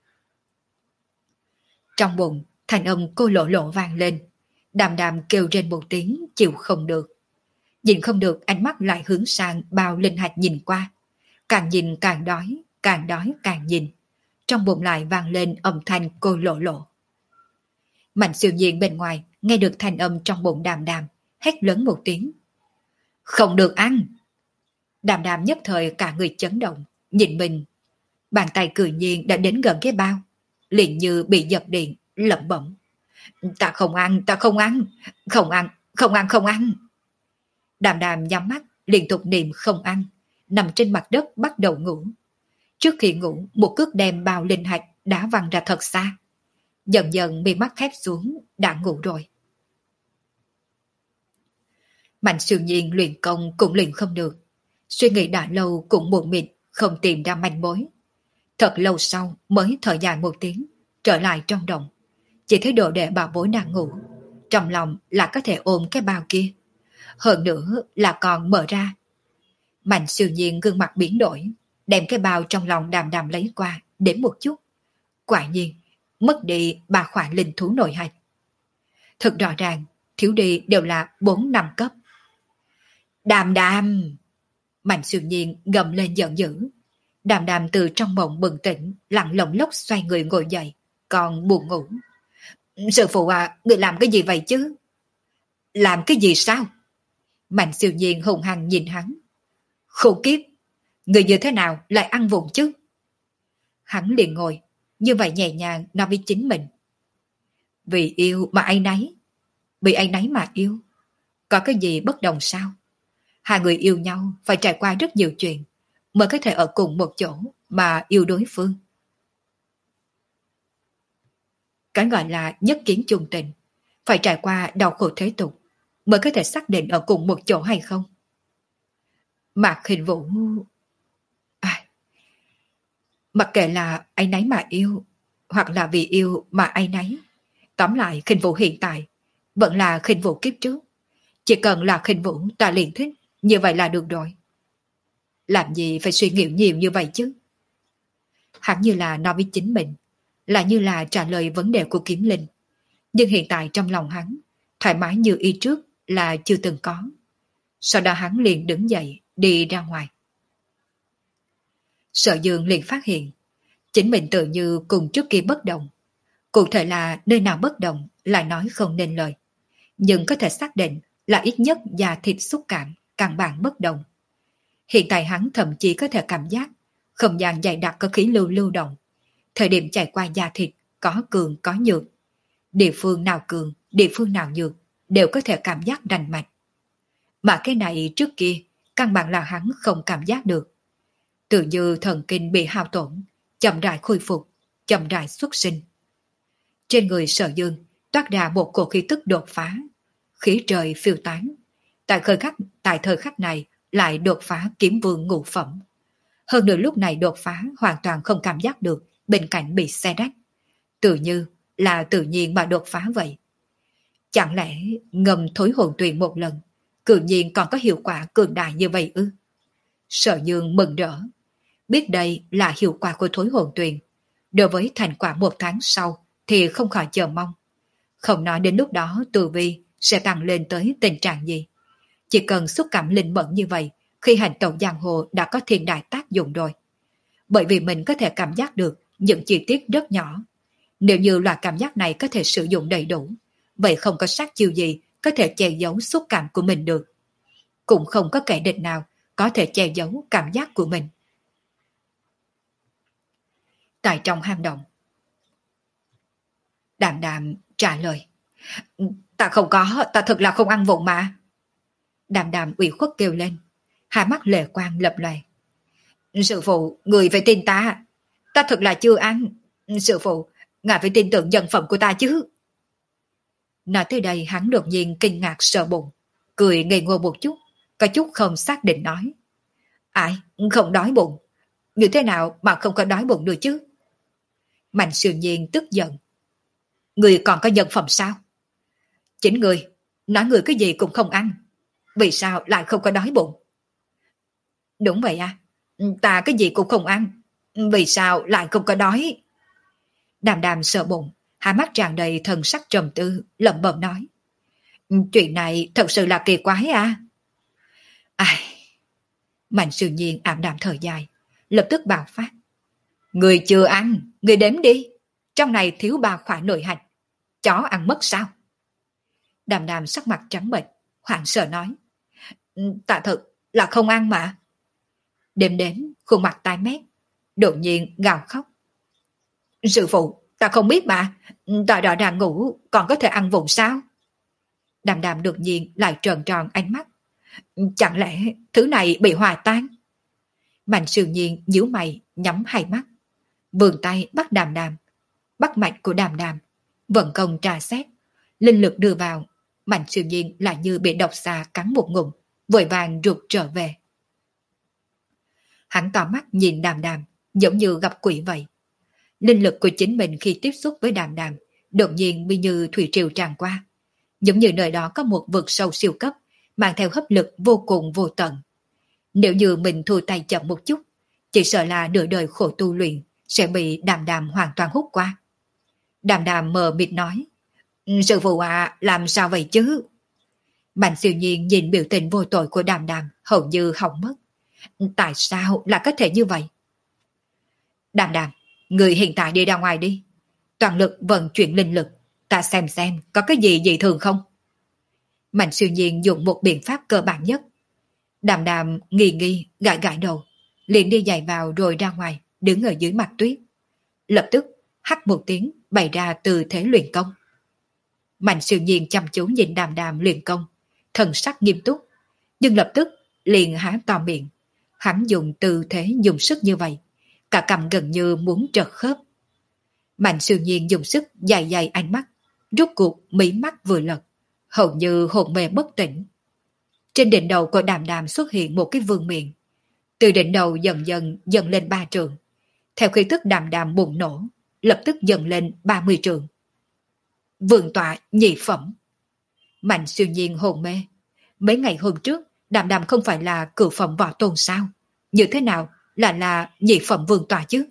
Trong bụng, thanh âm cô lộ lộ vang lên. Đàm đàm kêu trên một tiếng, chịu không được. Nhìn không được, ánh mắt lại hướng sang bao linh hạch nhìn qua. Càng nhìn càng đói, càng đói càng nhìn. Trong bụng lại vang lên âm thanh cô lộ lộ. Mạnh Siêu Nhiên bên ngoài nghe được thanh âm trong bụng đàm đàm, hét lớn một tiếng. Không được ăn! Đàm đàm nhất thời cả người chấn động, nhìn mình. Bàn tay cười nhiên đã đến gần cái bao, liền như bị giật điện, lẩm bẩm. Ta không ăn, ta không ăn, không ăn, không ăn, không ăn. Đàm đàm nhắm mắt, liên tục niệm không ăn, nằm trên mặt đất bắt đầu ngủ. Trước khi ngủ, một cước đem bao linh hạch đã văng ra thật xa. Dần dần mi mắt khép xuống, đã ngủ rồi. Mạnh Siêu Nhiên luyện công cũng luyện không được. Suy nghĩ đã lâu cũng buồn mịt, không tìm ra manh mối. Thật lâu sau mới thở dài một tiếng, trở lại trong động. Chỉ thấy đồ đệ bảo bối đang ngủ. Trong lòng là có thể ôm cái bao kia. Hơn nữa là còn mở ra. Mạnh Siêu Nhiên gương mặt biến đổi, đem cái bao trong lòng đàm đàm lấy qua, đến một chút. Quả nhiên, mất đi ba khoản linh thú nội hạch. Thật rõ ràng, thiếu đi đều là bốn năm cấp. Đàm đàm! Mạnh Siêu Nhiên gầm lên giận dữ. Đàm đàm từ trong mộng bừng tỉnh, lặng lộng lốc xoay người ngồi dậy, còn buồn ngủ. Sư phụ à, người làm cái gì vậy chứ? Làm cái gì sao? Mạnh Siêu Nhiên hùng hăng nhìn hắn. Khổ kiếp! Người như thế nào lại ăn vụng chứ? Hắn liền ngồi, như vậy nhẹ nhàng nói với chính mình. Vì yêu mà ai nấy. Vì ai nấy mà yêu. Có cái gì bất đồng sao? Hai người yêu nhau phải trải qua rất nhiều chuyện mới có thể ở cùng một chỗ mà yêu đối phương. Cái gọi là nhất kiến chung tình, phải trải qua đau khổ thế tục mới có thể xác định ở cùng một chỗ hay không. Mạc Hình Vũ... À, mặc kệ là ai nấy mà yêu, hoặc là vì yêu mà ai nấy, tóm lại Khinh Vũ hiện tại vẫn là Khinh Vũ kiếp trước. Chỉ cần là Khinh Vũ ta liền thích, như vậy là được rồi. Làm gì phải suy nghĩ nhiều như vậy chứ? Hắn như là nói với chính mình, là như là trả lời vấn đề của Kiếm Linh. Nhưng hiện tại trong lòng hắn, thoải mái như y trước là chưa từng có. Sau đó hắn liền đứng dậy, đi ra ngoài. Sở Dương liền phát hiện, chính mình tự như cùng trước kia bất động. Cụ thể là nơi nào bất động lại nói không nên lời. Nhưng có thể xác định là ít nhất da thịt xúc cảm, căn bản bất động. Hiện tại hắn thậm chí có thể cảm giác không gian dày đặc có khí lưu lưu động. Thời điểm chạy qua da thịt có cường có nhược. Địa phương nào cường, địa phương nào nhược đều có thể cảm giác rành mạch. Mà cái này trước kia căn bản là hắn không cảm giác được. Tự như thần kinh bị hao tổn, chậm rãi khôi phục, chậm rãi xuất sinh. Trên người Sở Dương toát ra một cổ khí tức đột phá, khí trời phiêu tán. Tại thời khắc, tại thời khắc này lại đột phá kiếm vương ngũ phẩm. Hơn nữa lúc này đột phá hoàn toàn không cảm giác được bên cạnh bị xe rách. Tự như là tự nhiên mà đột phá vậy. Chẳng lẽ ngầm thối hồn tuyền một lần, cự nhiên còn có hiệu quả cường đại như vậy ư? Sở Dương mừng rỡ. Biết đây là hiệu quả của thối hồn tuyền. Đối với thành quả một tháng sau thì không khỏi chờ mong. Không nói đến lúc đó tu vi sẽ tăng lên tới tình trạng gì. Chỉ cần xúc cảm linh mẫn như vậy, khi hành tẩu giang hồ đã có thiên đại tác dụng rồi. Bởi vì mình có thể cảm giác được những chi tiết rất nhỏ. Nếu như loại cảm giác này có thể sử dụng đầy đủ, vậy không có sát chiêu gì có thể che giấu xúc cảm của mình được. Cũng không có kẻ địch nào có thể che giấu cảm giác của mình. tại trong hang động. Đàm Đàm trả lời. Ta không có, ta thật là không ăn vụng mà. Đàm Đàm ủy khuất kêu lên, hai mắt lệ quang lập lòe. Sư phụ, người phải tin ta. Ta thật là chưa ăn. Sư phụ, ngài phải tin tưởng nhân phẩm của ta chứ. Nói tới đây hắn đột nhiên kinh ngạc sợ bụng, cười ngây ngô một chút, có chút không xác định nói. Ai, không đói bụng. Như thế nào mà không có đói bụng được chứ? Mạnh Siêu Nhiên tức giận. Người còn có nhân phẩm sao? Chính người, nói người cái gì cũng không ăn. Vì sao lại không có đói bụng? Đúng vậy à, ta cái gì cũng không ăn. Vì sao lại không có đói? Đàm Đàm sợ bụng, hai mắt tràn đầy thần sắc trầm tư, lẩm bẩm nói. Chuyện này thật sự là kỳ quái à? Ai... Mạnh Siêu Nhiên ảm đạm thở dài, lập tức bạo phát. Người chưa ăn, người đếm đi. Trong này thiếu ba khỏa nội hạch. Chó ăn mất sao? Đàm Đàm sắc mặt trắng bệch, hoảng sợ nói. Tạ thật là không ăn mà. Đêm đến, khuôn mặt tái mét, đột nhiên gào khóc. Sư phụ, ta không biết mà. Ta đã đang ngủ, còn có thể ăn vụng sao? Đàm Đàm đột nhiên lại tròn tròn ánh mắt. Chẳng lẽ thứ này bị hòa tan? Mạnh Siêu Nhiên nhíu mày, nhắm hai mắt, vươn tay bắt Đàm Đàm, bắt mạch của Đàm Đàm, vận công trà xét, linh lực đưa vào. Mạnh Siêu Nhiên lại như bị độc xà cắn một ngụm, vội vàng rụt trở về. Hắn tỏ mắt nhìn Đàm Đàm, giống như gặp quỷ vậy. Linh lực của chính mình khi tiếp xúc với Đàm Đàm đột nhiên bị như thủy triều tràn qua, giống như nơi đó có một vực sâu siêu cấp mang theo hấp lực vô cùng vô tận. Nếu như mình thu tay chậm một chút, chỉ sợ là nửa đời khổ tu luyện sẽ bị Đàm Đàm hoàn toàn hút qua. Đàm Đàm mờ mịt nói. Sư phụ à, làm sao vậy chứ? Mạnh Siêu Nhiên nhìn biểu tình vô tội của Đàm Đàm hầu như hỏng mất. Tại sao lại có thể như vậy? Đàm Đàm, người hiện tại đi ra ngoài đi. Toàn lực vận chuyển linh lực, ta xem xem có cái gì dị thường không? Mạnh Siêu Nhiên dùng một biện pháp cơ bản nhất. Đàm Đàm nghi nghi gãi gãi đầu, liền đi giày vào rồi ra ngoài, đứng ở dưới mặt tuyết. Lập tức hắt một tiếng bày ra từ thế luyện công. Mạnh Siêu Nhiên chăm chú nhìn Đàm Đàm luyện công, thần sắc nghiêm túc, nhưng lập tức liền há to miệng. Hắn dùng tư thế dùng sức như vậy, cả cằm gần như muốn trật khớp. Mạnh Siêu Nhiên dùng sức dài dài ánh mắt, rút cuộc mí mắt vừa lật, hầu như hồn mê bất tỉnh. Trên đỉnh đầu của Đàm Đàm xuất hiện một cái vương miện, từ đỉnh đầu dần dần dần lên ba trượng. Theo khí tức Đàm Đàm bùng nổ, lập tức dần lên ba mươi trượng. Vương tọa nhị phẩm. Mạnh Siêu Nhiên hồn mê. Mấy ngày hôm trước, Đàm Đàm không phải là cửu phẩm võ tôn sao? Như thế nào là là nhị phẩm vương tọa chứ?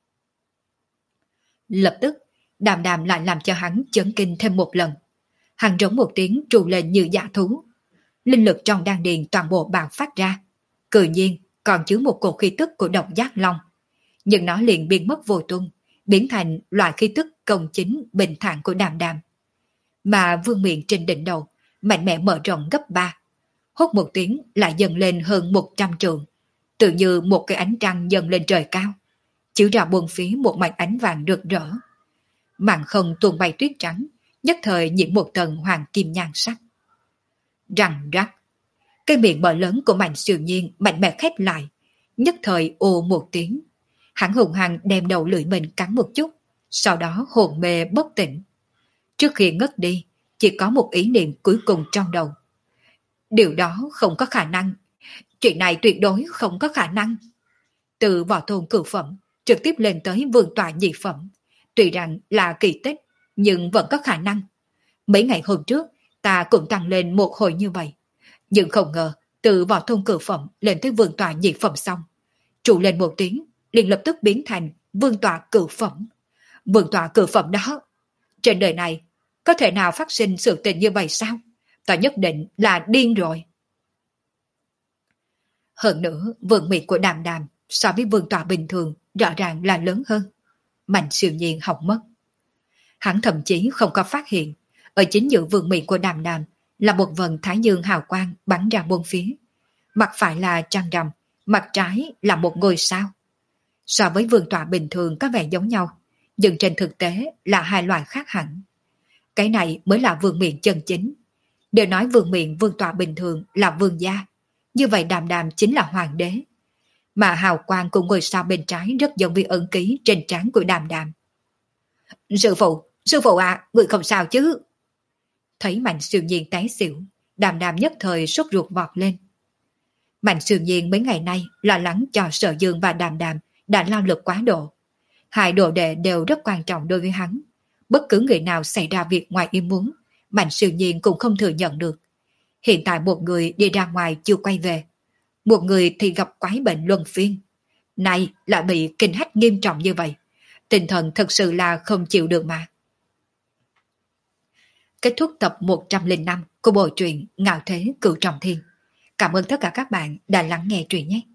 Lập tức, Đàm Đàm lại làm cho hắn chấn kinh thêm một lần. Hắn rống một tiếng trù lên như dã thú. Linh lực trong đan điền toàn bộ bạo phát ra. Tự nhiên còn chứa một cột khí tức của độc giác long. Nhưng nó liền biến mất vô tung, biến thành loại khí tức công chính bình thản của Đàm Đàm. Mà vương miện trên đỉnh đầu mạnh mẽ mở rộng gấp ba, hốt một tiếng lại dần lên hơn một trăm trượng, tự như một cái ánh trăng dần lên trời cao, chiếu ra buông phía một mảnh ánh vàng rực rỡ. Màn không tuôn bay tuyết trắng, nhất thời nhiễm một tầng hoàng kim nhan sắc. Răng rắc, cái miệng mở lớn của Mạnh Siêu Nhiên mạnh mẽ khép lại, nhất thời ồ một tiếng. Hắn hùng hăng đem đầu lưỡi mình cắn một chút, sau đó hồn mê bất tỉnh. Trước khi ngất đi, chỉ có một ý niệm cuối cùng trong đầu. Điều đó không có khả năng. Chuyện này tuyệt đối không có khả năng. Từ võ tôn cửu phẩm, trực tiếp lên tới vương tọa nhị phẩm. Tuy rằng là kỳ tích, nhưng vẫn có khả năng. Mấy ngày hôm trước, ta cũng tăng lên một hồi như vậy. Nhưng không ngờ, từ võ tôn cửu phẩm lên tới vương tọa nhị phẩm xong. Trụ lên một tiếng, liền lập tức biến thành vương tọa cửu phẩm. Vương tọa cửu phẩm đó, trên đời này, có thể nào phát sinh sự tình như vậy sao? Ta nhất định là điên rồi. Hơn nữa, vương miện của Đàm Đàm so với vương tọa bình thường rõ ràng là lớn hơn. Mạnh Siêu Nhiên hỏng mất. Hắn thậm chí không có phát hiện, ở chính giữa vương miện của Đàm Đàm là một vần thái dương hào quang bắn ra bốn phía. Mặt phải là trăng rằm, mặt trái là một ngôi sao. So với vương tọa bình thường có vẻ giống nhau, nhưng trên thực tế là hai loài khác hẳn. Cái này mới là vương miện chân chính. Đều nói vương miện vương tọa bình thường là vương gia, như vậy Đàm Đàm chính là hoàng đế. Mà hào quang của ngôi sao bên trái rất giống với ấn ký trên trán của Đàm Đàm. Sư phụ, sư phụ à, người không sao chứ? Thấy Mạnh Siêu Nhiên té xỉu, Đàm Đàm nhất thời sốt ruột vọt lên. Mạnh Siêu Nhiên mấy ngày nay lo lắng cho Sở Dương và Đàm Đàm đã lao lực quá độ. Hai đồ đệ đều rất quan trọng đối với hắn. Bất cứ người nào xảy ra việc ngoài ý muốn, Mạnh Siêu Nhiên cũng không thừa nhận được. Hiện tại một người đi ra ngoài chưa quay về, một người thì gặp quái bệnh luân phiên. Này lại bị kinh hách nghiêm trọng như vậy, tinh thần thật sự là không chịu được mà. Kết thúc tập một trăm lẻ năm của bộ truyện Ngạo Thế Cửu Trọng Thiên. Cảm ơn tất cả các bạn đã lắng nghe truyện nhé.